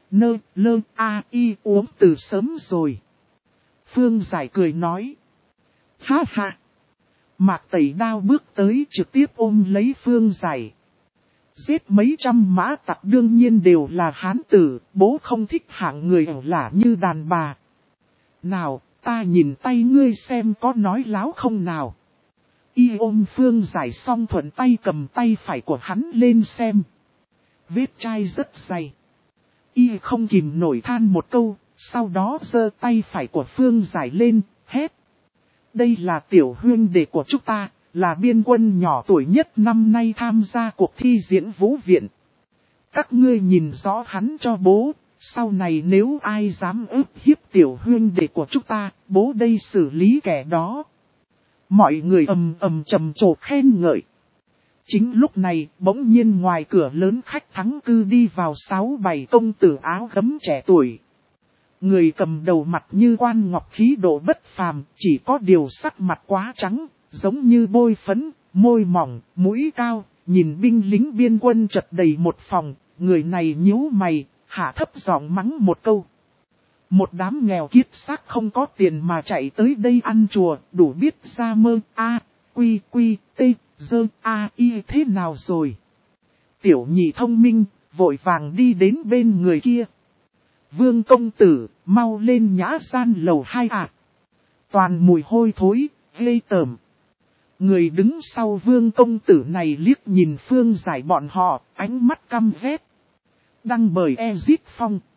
uống từ sớm rồi. Phương Giải cười nói. Ha ha! Mạc Tẩy Đao bước tới trực tiếp ôm lấy Phương Giải. Giết mấy trăm mã tặc đương nhiên đều là hán tử, bố không thích hạng người ẩu lả như đàn bà. Nào, ta nhìn tay ngươi xem có nói láo không nào. Y ôm Phương Giải xong thuận tay cầm tay phải của hắn lên xem. Vết chai rất dày. Y không kìm nổi than một câu, sau đó giơ tay phải của Phương Giải lên, hét. Đây là tiểu huynh đệ của chúng ta, là biên quân nhỏ tuổi nhất năm nay tham gia cuộc thi diễn vũ viện. Các ngươi nhìn rõ hắn cho bố, sau này nếu ai dám ức hiếp tiểu huynh đệ của chúng ta, bố đây xử lý kẻ đó. Mọi người ầm ầm trầm trồ khen ngợi. Chính lúc này, bỗng nhiên ngoài cửa lớn khách thắng cư đi vào 6-7 công tử áo gấm trẻ tuổi. Người cầm đầu mặt như quan ngọc khí độ bất phàm, chỉ có điều sắc mặt quá trắng, giống như bôi phấn, môi mỏng, mũi cao, nhìn binh lính biên quân chật đầy một phòng, người này nhíu mày, hạ thấp giọng mắng một câu. Một đám nghèo kiết xác không có tiền mà chạy tới đây ăn chùa, đủ biết ra mơ, a, quy, quy, tê, dơ, a, y thế nào rồi. Tiểu nhị thông minh, vội vàng đi đến bên người kia. Vương công tử, mau lên nhã gian lầu 2 ạ. Toàn mùi hôi thối, ghê tởm. Người đứng sau vương công tử này liếc nhìn Phương Giải bọn họ, ánh mắt căm ghét. Đăng bởi Ezit Phong.